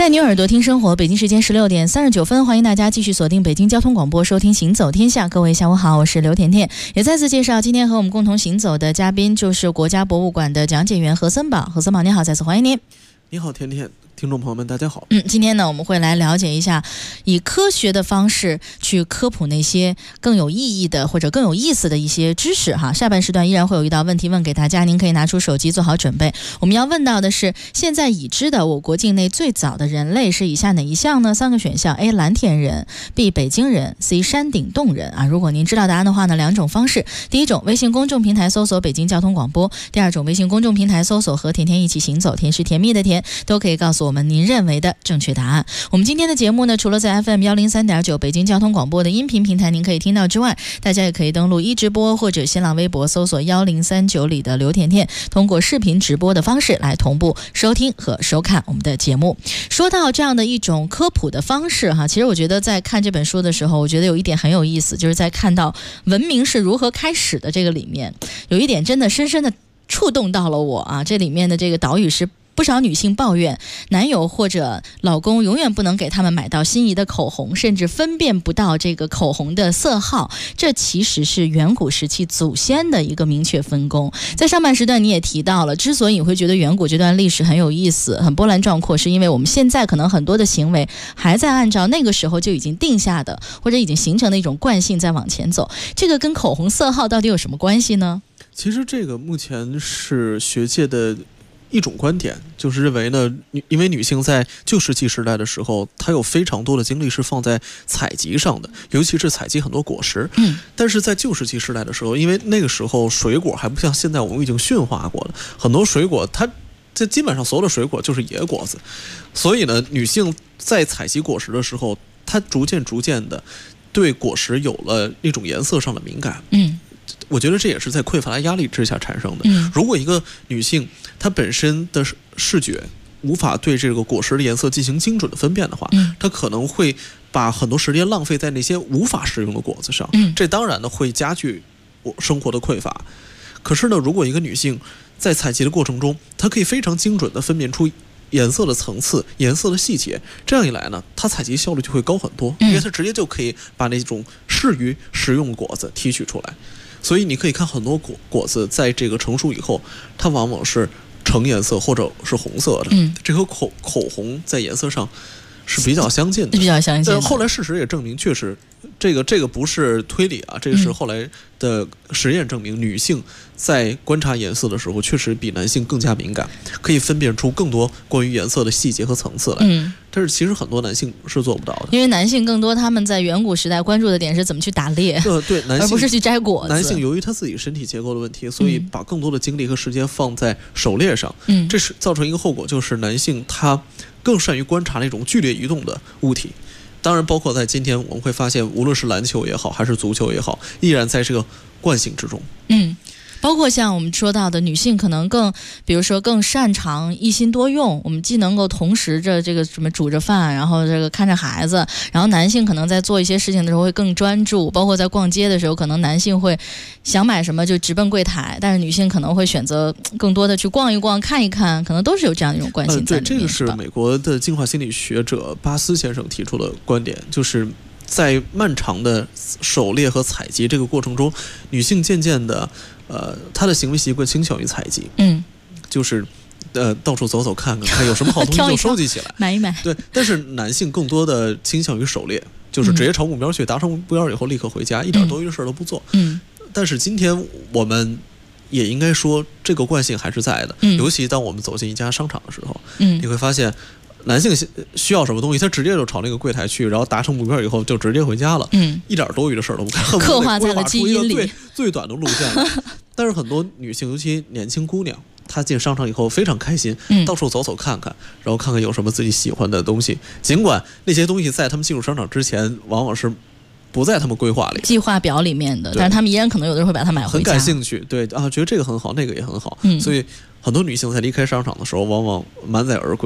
带你耳朵听生活，北京时间16点39分，欢迎大家继续锁定北京交通广播，收听《行走天下》。各位下午好，我是刘甜甜，也再次介绍今天和我们共同行走的嘉宾，就是国家博物馆的讲解员何森宝。何森宝，你好，再次欢迎您。 你好，甜甜。听众朋友们大家好。 今天呢我们会来了解一下以科学的方式去科普那些更有意义的或者更有意思的一些知识哈。下半时段依然会有一道问题问给大家，您可以拿出手机做好准备。我们要问到的是现在已知的我国境内最早的人类是以下哪一项呢？3个选项 A 蓝田人， B 北京人， C 山顶洞人啊。如果您知道答案的话呢，两种方式，第一种微信公众平台搜索北京交通广播，第二种微信公众平台搜索和甜甜一起行走，甜是甜蜜的甜，都可以告诉我们您认为的正确答案。我们今天的节目呢，除了在 FM 103.9北京交通广播的音频平台您可以听到之外，大家也可以登录一直播或者新浪微博搜索1039里的刘甜甜，通过视频直播的方式来同步收听和收看我们的节目。说到这样的一种科普的方式哈，其实我觉得在看这本书的时候，我觉得有一点很有意思，就是在看到文明是如何开始的这个里面，有一点真的深深的触动到了我啊。这里面的这个导语是不少女性抱怨男友或者老公永远不能给他们买到心仪的口红，甚至分辨不到这个口红的色号，这其实是远古时期祖先的一个明确分工。在上半时段你也提到了，之所以你会觉得远古这段历史很有意思很波澜壮阔，是因为我们现在可能很多的行为还在按照那个时候就已经定下的或者已经形成的一种惯性在往前走。这个跟口红色号到底有什么关系呢？ 其实这个目前是学界的一种观点，就是认为呢，因为女性在旧石器时代的时候，她有非常多的精力是放在采集上的，尤其是采集很多果实。但是在旧石器时代的时候，因为那个时候水果还不像现在我们已经驯化过了，很多水果这基本上所有的水果就是野果子，所以呢，女性在采集果实的时候，她逐渐的对果实有了那种颜色上的敏感。我觉得这也是在匮乏的压力之下产生的。如果一个女性她本身的视觉无法对这个果实的颜色进行精准的分辨的话，她可能会把很多时间浪费在那些无法食用的果子上。这当然呢会加剧我生活的匮乏。可是呢，如果一个女性在采集的过程中，她可以非常精准的分辨出颜色的层次、颜色的细节，这样一来呢，她采集效率就会高很多，因为她直接就可以把那种适于食用的果子提取出来。所以你可以看很多果子在这个成熟以后，它往往是橙颜色或者是红色的。这和口红在颜色上是比较相近的， 比较相近的。 后来事实也证明，确实这个不是推理啊，这个是后来的实验证明，女性在观察颜色的时候，确实比男性更加敏感，可以分辨出更多关于颜色的细节和层次来。但是其实很多男性是做不到的， 因为男性更多他们在远古时代关注的点是怎么去打猎， 对，男性而不是去摘果子。 男性由于他自己身体结构的问题，所以把更多的精力和时间放在狩猎上。这是造成一个后果，就是男性他更善于观察那种剧烈移动的物体。当然包括在今天我们会发现，无论是篮球也好还是足球也好，依然在这个惯性之中。 包括像我们说到的女性可能比如说更擅长一心多用，我们既能够同时着这个什么煮着饭，然后这个看着孩子，然后男性可能在做一些事情的时候会更专注，包括在逛街的时候，可能男性会想买什么就直奔柜台，但是女性可能会选择更多的去逛一逛看一看，可能都是有这样一种惯性在里面。 对，这个是美国的进化心理学者巴斯先生提出的观点，就是在漫长的狩猎和采集这个过程中，女性渐渐的她的行为习惯倾向于采集，就是到处走走看看有什么好东西就收集起来买一买。 对，但是男性更多的倾向于狩猎，就是直接朝目标去，达成目标以后立刻回家，一点多余的事都不做。但是今天我们也应该说这个惯性还是在的，尤其当我们走进一家商场的时候，你会发现男性需要什么东西，他直接就朝那个柜台去，然后达成目标以后就直接回家了，一点多余的事都不干， 刻画在了基因里， 最短的路线。但是很多女性，尤其年轻姑娘，她进商场以后非常开心，到处走走看看，然后看看有什么自己喜欢的东西。尽管那些东西在他们进入商场之前，往往是不在他们规划里、 计划表里面的，但是他们依然可能有的人会把它买回家， 很感兴趣，对啊，觉得这个很好，那个也很好，所以很多女性在离开商场的时候，往往满载而归。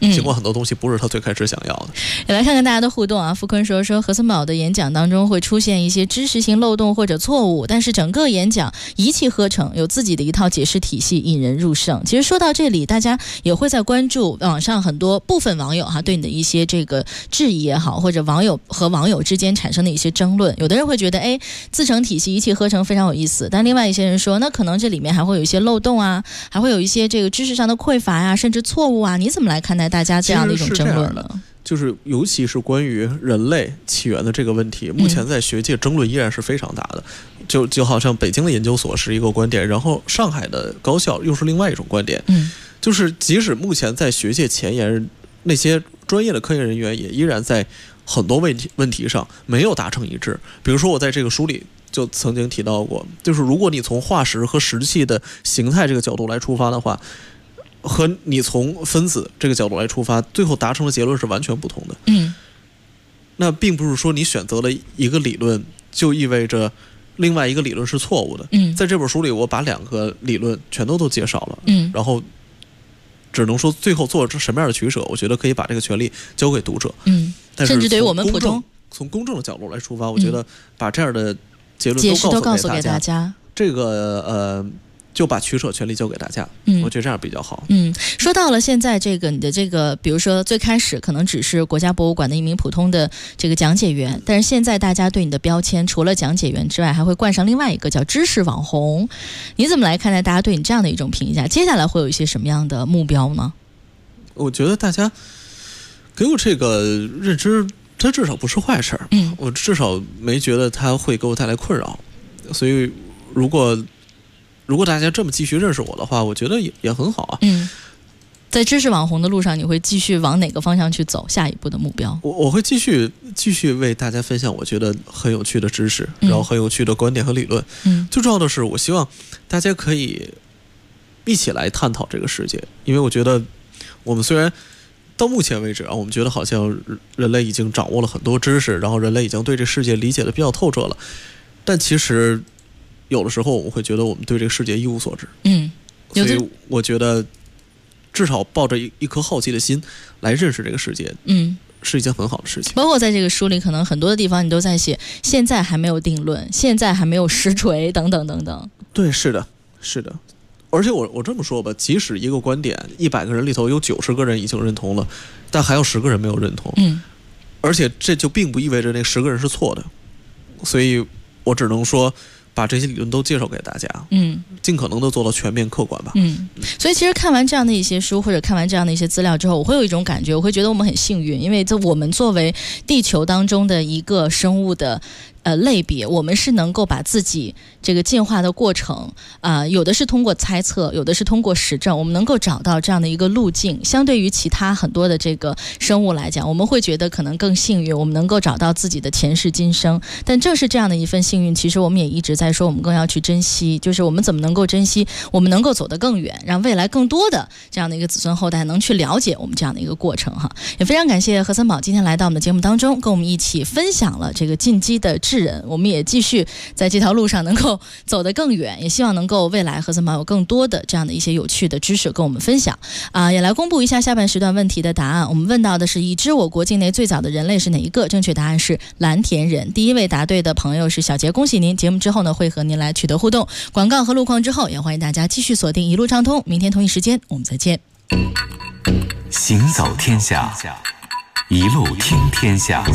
尽管很多东西不是他最开始想要的。 也来看看大家的互动啊。傅坤说何森堡的演讲当中会出现一些知识性漏洞或者错误，但是整个演讲一气呵成，有自己的一套解释体系，引人入胜。其实说到这里，大家也会在关注网上很多部分网友对你的一些这个质疑也好，或者网友和网友之间产生的一些争论。有的人会觉得自成体系一气呵成非常有意思，但另外一些人说那可能这里面还会有一些漏洞啊，还会有一些这个知识上的匮乏呀，甚至错误啊。你怎么来看待大家这样的一种争论呢？ 就是尤其是关于人类起源的这个问题，目前在学界争论依然是非常大的。就好像北京的研究所是一个观点，然后上海的高校又是另外一种观点。就是即使目前在学界前沿，那些专业的科研人员也依然在很多问题上没有达成一致。比如说我在这个书里就曾经提到过，就是如果你从化石和石器的形态这个角度来出发的话，和你从分子这个角度来出发，最后达成的结论是完全不同的。那并不是说你选择了一个理论就意味着另外一个理论是错误的。在这本书里我把2个理论全都介绍了。然后只能说最后做什么样的取舍，我觉得可以把这个权利交给读者。但是甚至对于我们普通从公正的角度来出发，我觉得把这样的结论都告诉给大家， 这个就把取舍权利交给大家。我觉得这样比较好。 说到了现在这个你的这个，比如说最开始可能只是国家博物馆的一名普通的这个讲解员，但是现在大家对你的标签除了讲解员之外，还会冠上另外一个叫知识网红。你怎么来看待大家对你这样的一种评价？接下来会有一些什么样的目标呢？ 我觉得大家给我这个认知，它至少不是坏事。我至少没觉得它会给我带来困扰。所以如果大家这么继续认识我的话，我觉得也很好啊。 在知识网红的路上，你会继续往哪个方向去走？下一步的目标？ 我会继续为大家分享我觉得很有趣的知识，然后很有趣的观点和理论。最重要的是，我希望大家可以一起来探讨这个世界，因为我觉得我们虽然到目前为止我们觉得好像人类已经掌握了很多知识，然后人类已经对这世界理解的比较透彻了，但其实有的时候我们会觉得我们对这个世界一无所知。所以我觉得至少抱着一颗好奇的心来认识这个世界，是一件很好的事情。 包括在这个书里，可能很多的地方你都在写现在还没有定论，现在还没有实锤等等等等。 对，是的。而且我这么说吧，即使一个观点100个人里头有90个人已经认同了，但还有10个人没有认同。而且这就并不意味着那10个人是错的。所以我只能说把这些理论都介绍给大家，尽可能的做到全面客观吧。 所以其实看完这样的一些书，或者看完这样的一些资料之后，我会有一种感觉，我会觉得我们很幸运，因为我们作为地球当中的一个生物的类别，我们是能够把自己这个进化的过程有的是通过猜测，有的是通过实证，我们能够找到这样的一个路径。相对于其他很多的这个生物来讲，我们会觉得可能更幸运，我们能够找到自己的前世今生。但正是这样的一份幸运，其实我们也一直在说，我们更要去珍惜，就是我们怎么能够珍惜，我们能够走得更远，让未来更多的这样的一个子孙后代能去了解我们这样的一个过程哈。也非常感谢何森堡今天来到我们的节目当中，跟我们一起分享了这个进击的智人。我们也继续在这条路上能够走得更远，也希望能够未来何森堡有更多的这样的一些有趣的知识跟我们分享也来公布一下下半时段问题的答案。我们问到的是已知我国境内最早的人类是哪一个？正确答案是蓝田人。第一位答对的朋友是小杰，恭喜您！节目之后呢，会和您来取得互动。广告和路况之后，也欢迎大家继续锁定一路畅通。明天同一时间我们再见。 行走天下，一路听天下。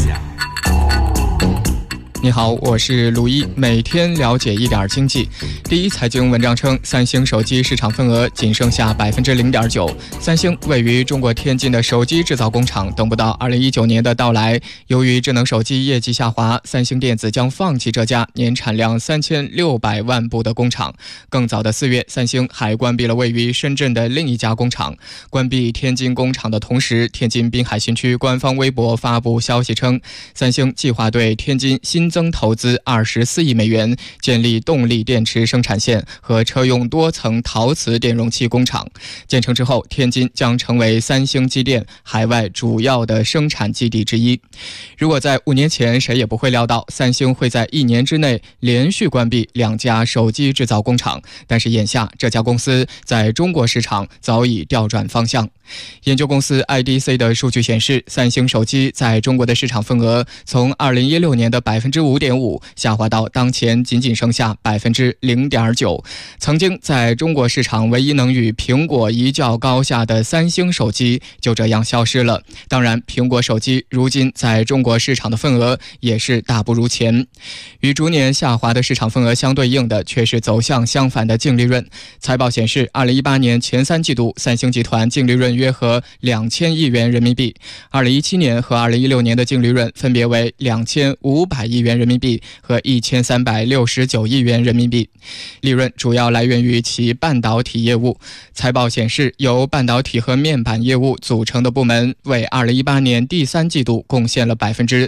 你好，我是陆一，每天了解一点经济。第一财经文章称，三星手机市场份额仅剩下 0.9%。三星位于中国天津的手机制造工厂等不到2019年的到来，由于智能手机业绩下滑，三星电子将放弃这家年产量3600万部的工厂。更早的4月，三星还关闭了位于深圳的另一家工厂。关闭天津工厂的同时，天津滨海新区官方微博发布消息称，三星计划对天津新新增投资24亿美元，建立动力电池生产线和车用多层陶瓷电容器工厂。建成之后，天津将成为三星机电海外主要的生产基地之一。如果在5年前，谁也不会料到三星会在1年之内连续关闭2家手机制造工厂，但是眼下这家公司在中国市场早已调转方向。研究公司 IDC 的数据显示，三星手机在中国的市场份额从2016年的 5.5% 下滑到当前仅仅剩下 0.9%。曾经在中国市场唯一能与苹果一较高下的三星手机就这样消失了。当然，苹果手机如今在中国市场的份额也是大不如前。与逐年下滑的市场份额相对应的却是走向相反的净利润。财报显示，2018年前3季度三星集团净利润约合2000亿元人民币，2017年和2016年的净利润分别为2500亿元人民币和1369亿元人民币。利润主要来源于其半导体业务。财报显示，由半导体和面板业务组成的部门为2018年第3季度贡献了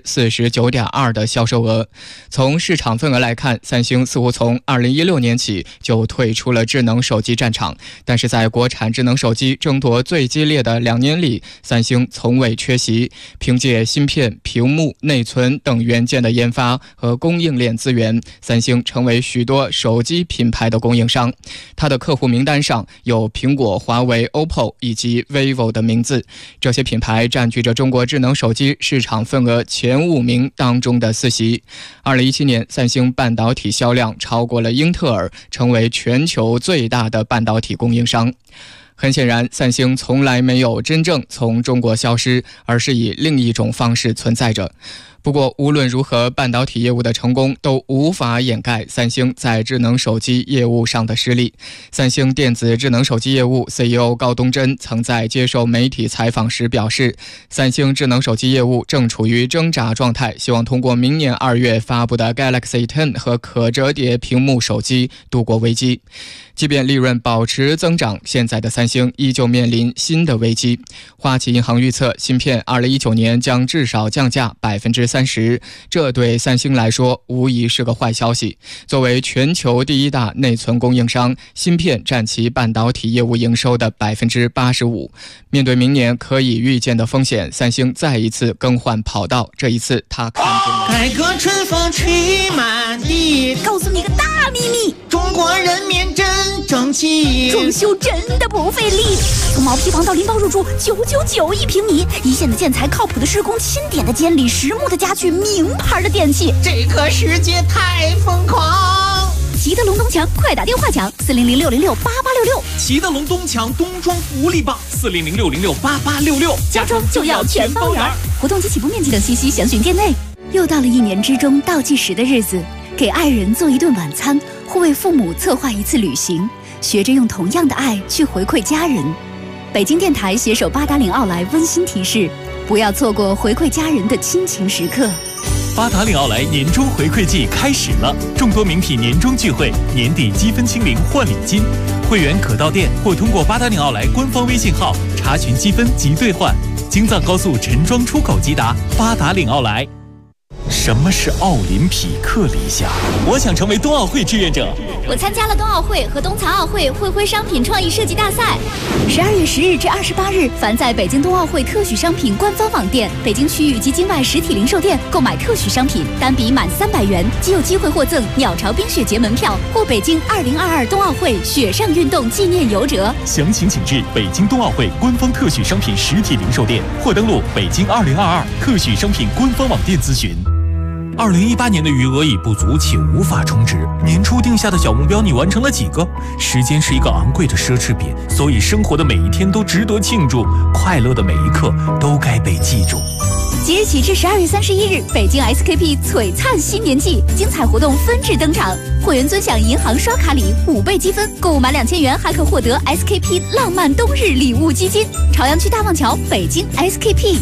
49.2% 的销售额。从市场份额来看，三星似乎从2016年起就退出了智能手机战场，但是在国产智能手机争夺最激烈的2年里，三星从未缺席。凭借芯片、屏幕、内存等元件的研发和供应链资源，三星成为许多手机品牌的供应商。它的客户名单上有苹果、华为、OPPO 以及 vivo 的名字，这些品牌占据着中国智能手机市场份额前5名当中的4席。2017年，三星半导体销量超过了英特尔，成为全球最大的半导体供应商。很显然，三星从来没有真正从中国消失，而是以另一种方式存在着。不过无论如何，半导体业务的成功都无法掩盖三星在智能手机业务上的失利。三星电子智能手机业务 CEO 高东真曾在接受媒体采访时表示，三星智能手机业务正处于挣扎状态，希望通过明年2月发布的 Galaxy 10和可折叠屏幕手机度过危机。即便利润保持增长，现在的三星依旧面临新的危机。花旗银行预测，芯片2019年将至少降价 30%， 这对三星来说无疑是个坏消息。作为全球第1大内存供应商，芯片占其半导体业务营收的 85%。面对明年可以预见的风险，三星再一次更换跑道。这一次，他看中了改革春风吹满地， 告诉你个大秘密， 中国人民真争气， 装修真的不费力。从毛坯房到拎包入住，999一平米，一线的建材，靠谱的施工，钦点的监理，实木的家具，名牌的电器， 这个世界太疯狂。 齐德龙东墙，快打电话抢400-606-8866。 齐德龙东墙冬装福利棒400-606-8866， 家装就要全包圆。活动及起步面积等信息详询店内。又到了1年之中倒计时的日子，给爱人做一顿晚餐，或为父母策划一次旅行，学着用同样的爱去回馈家人。北京电台携手八达岭奥莱温馨提示，不要错过回馈家人的亲情时刻。 八达岭奥莱年终回馈季开始了，众多名品年终聚会，年底积分清零换礼金，会员可到店或通过八达岭奥莱官方微信号查询积分及兑换。京藏高速陈庄出口即达，八达岭奥莱。什么是奥林匹克理想？我想成为冬奥会志愿者。 我参加了冬奥会和冬残奥会会徽商品创意设计大赛。12月10日至28日，凡在北京冬奥会特许商品官方网店、北京区域及境外实体零售店购买特许商品，单笔满300元，即有机会获赠鸟巢冰雪节门票或北京2022冬奥会雪上运动纪念游折。 详情请至北京冬奥会官方特许商品实体零售店，或登录北京2022特许商品官方网店咨询。2018年的余额已不足，且无法充值。年初定下的小目标，你完成了几个？时间是一个昂贵的奢侈品，所以生活的每一天都值得庆祝，快乐的每一刻都该被记住。 即日起至12月31日，北京 SKP 璀璨新年季精彩活动纷至登场，会员尊享银行刷卡礼5倍积分，购物满2000元还可获得 SKP 浪漫冬日礼物基金。朝阳区大望桥，北京 SKP。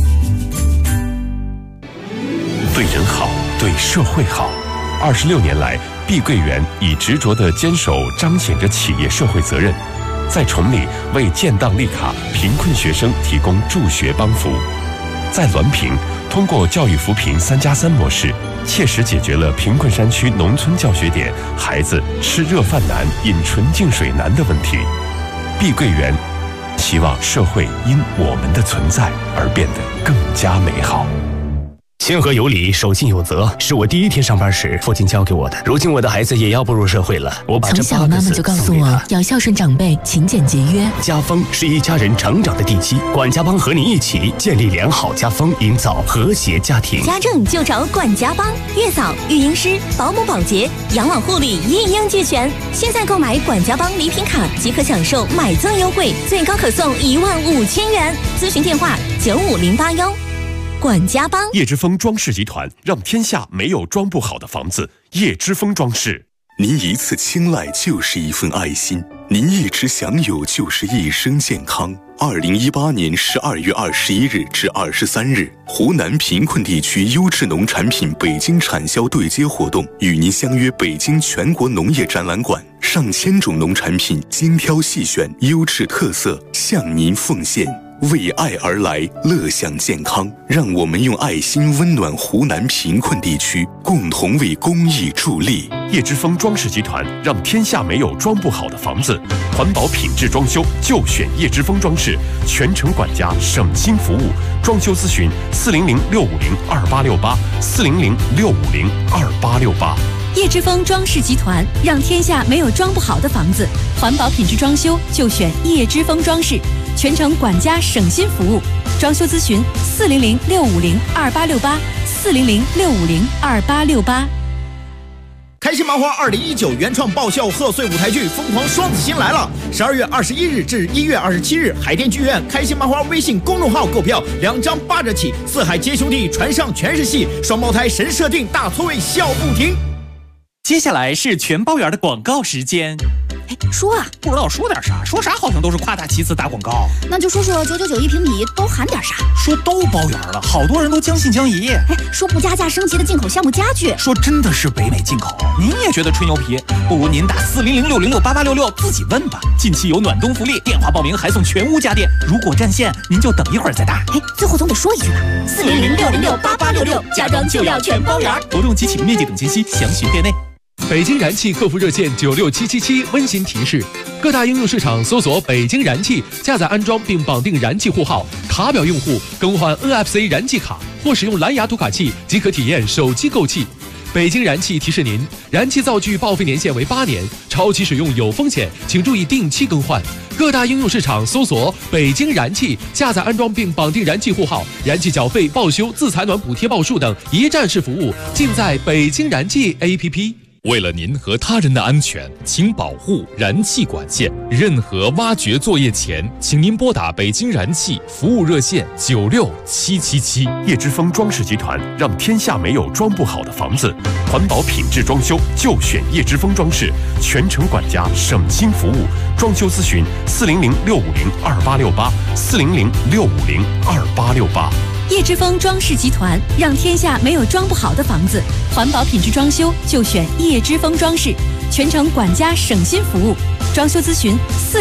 对人好，对社会好。26年来，碧桂园以执着的坚守彰显着企业社会责任，在崇礼为建档立卡贫困学生提供助学帮扶，在滦平通过教育扶贫3+3模式，切实解决了贫困山区农村教学点孩子吃热饭难、饮纯净水难的问题。碧桂园希望社会因我们的存在而变得更加美好。 谦和有礼，守信有责，是我第一天上班时父亲教给我的。如今我的孩子也要步入社会了，我把这从小妈妈就告诉我要孝顺长辈，勤俭节约。 家风是一家人成长的地基，管家帮和你一起建立良好家风，营造和谐家庭。 家政就找管家帮，月嫂、育婴师、保姆、保洁、养老护理一应俱全。现在购买管家帮礼品卡即可享受买赠优惠，最高可送15000元。咨询电话95081。管家帮。 叶之峰装饰集团让天下没有装不好的房子。叶之峰装饰。 您一次青睐就是一份爱心，您一直享有就是一生健康。2018年12月21日至23日，湖南贫困地区优质农产品北京产销对接活动与您相约北京全国农业展览馆，上千种农产品精挑细选，优质特色向您奉献。为爱而来，乐享健康。让我们用爱心温暖湖南贫困地区，共同为公益助力。 叶之峰装饰集团让天下没有装不好的房子。环保品质装修就选叶之峰装饰，全程管家，省心服务。装修咨询400-650-2868，400-650-2868。 叶之峰装饰集团让天下没有装不好的房子。环保品质装修就选叶之峰装饰，全程管家，省心服务。装修咨询400-650-2868，400-650-2868。 开心麻花2019原创爆笑贺岁舞台剧《疯狂双子星》来了！12月21日至1月27日，海淀剧院开心麻花微信公众号购票，2张8折起。四海皆兄弟，船上全是戏，双胞胎神设定，大错位笑不停。 接下来是全包圆的广告时间。 说啊， 不知道说点啥，说啥好像都是夸大其词打广告。 那就说说999一平米都含点啥？ 说都包圆了，好多人都将信将疑。 说不加价升级的进口项目家具， 说真的是北美进口。您也觉得吹牛皮？不如您打400-606-8866自己问吧。近期有暖冬福利，电话报名还送全屋家电。如果占线，您就等一会儿再打。 最后总得说一句吧，400-606-8866，家装就要全包圆。 活动及启动面积等信息详询店内。 北京燃气客服热线96777温馨提示：各大应用市场搜索北京燃气，下载安装并绑定燃气户号，卡表用户更换 NFC 燃气卡或使用蓝牙读卡器即可体验手机购气。北京燃气提示您，燃气灶具报废年限为8年，超期使用有风险，请注意定期更换。各大应用市场搜索北京燃气，下载安装并绑定燃气户号，燃气缴费、报修、自采暖补贴报数等一站式服务尽在北京燃气 APP。 为了您和他人的安全，请保护燃气管线。任何挖掘作业前，请您拨打北京燃气服务热线96777。 叶之峰装饰集团让天下没有装不好的房子。环保品质装修就选叶之峰装饰，全程管家，省心服务。装修咨询400-650-2868，400-650-2868。 叶之峰装饰集团让天下没有装不好的房子。环保品质装修就选叶之峰装饰，全程管家，省心服务。装修咨询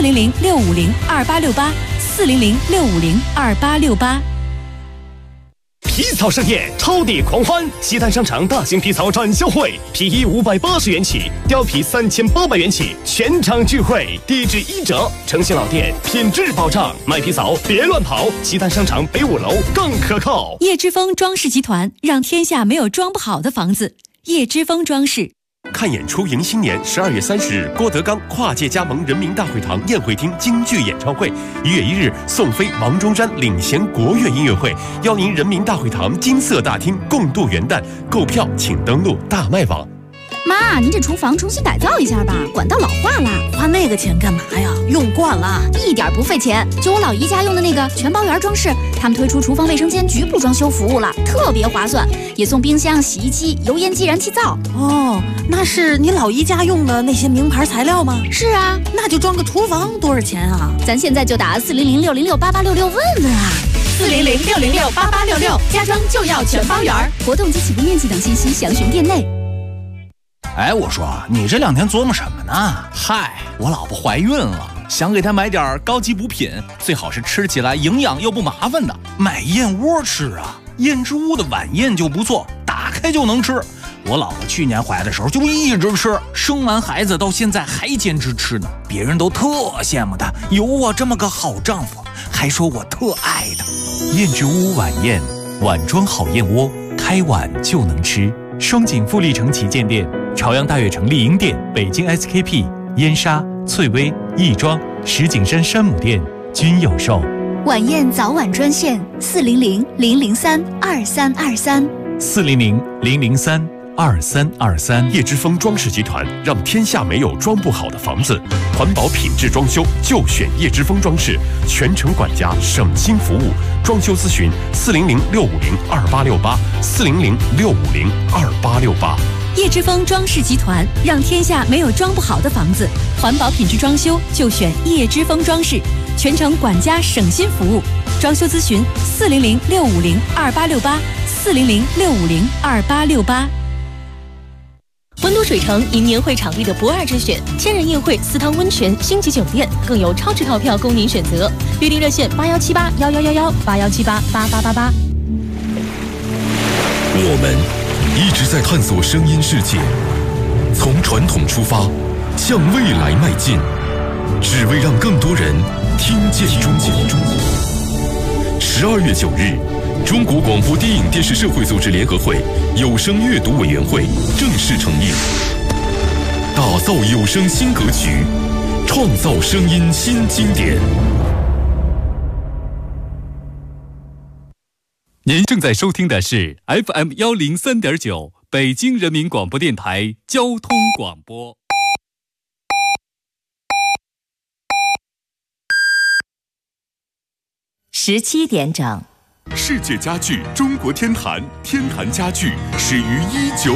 400-650-2868，400-650-2868。 皮草盛宴，超地狂欢！西单商场大型皮草展销会，皮衣580元起，貂皮3800元起，全场聚会，低至1折。诚信老店，品质保障，买皮草别乱跑。西单商场北5楼更可靠。 叶之峰装饰集团让天下没有装不好的房子。叶之峰装饰。 看演出迎新年，12月30日，郭德纲跨界加盟人民大会堂宴会厅京剧演唱会。1月1日，宋飞、王中山领衔国乐音乐会，邀您人民大会堂金色大厅共度元旦。购票请登录大麦网。 妈，您这厨房重新改造一下吧，管道老化了。 花那个钱干嘛呀？用惯了， 一点不费钱。就我老姨家用的那个全包圆装饰，他们推出厨房卫生间局部装修服务了，特别划算，也送冰箱、洗衣机、油烟机、燃气灶。 哦，那是你老姨家用的那些名牌材料吗？ 是啊， 那就装个厨房多少钱啊？ 咱现在就打400-606-8866问问啊。 400-606-8866，家装就要全包圆。 活动及起步面积等信息详询店内。 哎，我说你这2天琢磨什么呢？ 嗨，我老婆怀孕了，想给她买点高级补品，最好是吃起来营养又不麻烦的。 买燕窝吃啊？ 燕之屋的晚宴就不错，打开就能吃。我老婆去年怀的时候就一直吃，生完孩子到现在还坚持吃呢，别人都特羡慕她有我这么个好丈夫，还说我特爱她。 燕之屋晚宴，碗装好燕窝，开碗就能吃。双井富力城旗舰店、朝阳大悦城丽婴店、北京 SKP、燕莎、翠微、亦庄、石景山山姆店均有售。 晚宴早晚专线 400-003-2323，400-003-2323。 叶之峰装饰集团，让天下没有装不好的房子。环保品质装修就选叶之峰装饰，全程管家，省心服务。装修咨询400-650-2868，400-650-2868。 叶之峰装饰集团，让天下没有装不好的房子。环保品质装修就选叶之峰装饰，全程管家，省心服务。装修咨询400-650-2868，400-650-2868。 温都水城迎年会场地的不二之选，千人宴会、4汤温泉、星级酒店，更有超值套票供您选择。预订热线81781111，81788888。 我们一直在探索声音世界，从传统出发，向未来迈进，只为让更多人听见中国。12月9日，中国广播电影电视社会组织联合会有声阅读委员会正式成立，打造有声新格局，创造声音新经典。 您正在收听的是 FM 103.9北京人民广播电台交通广播。 17点整。 世界家具中国天坛，天坛家具始于19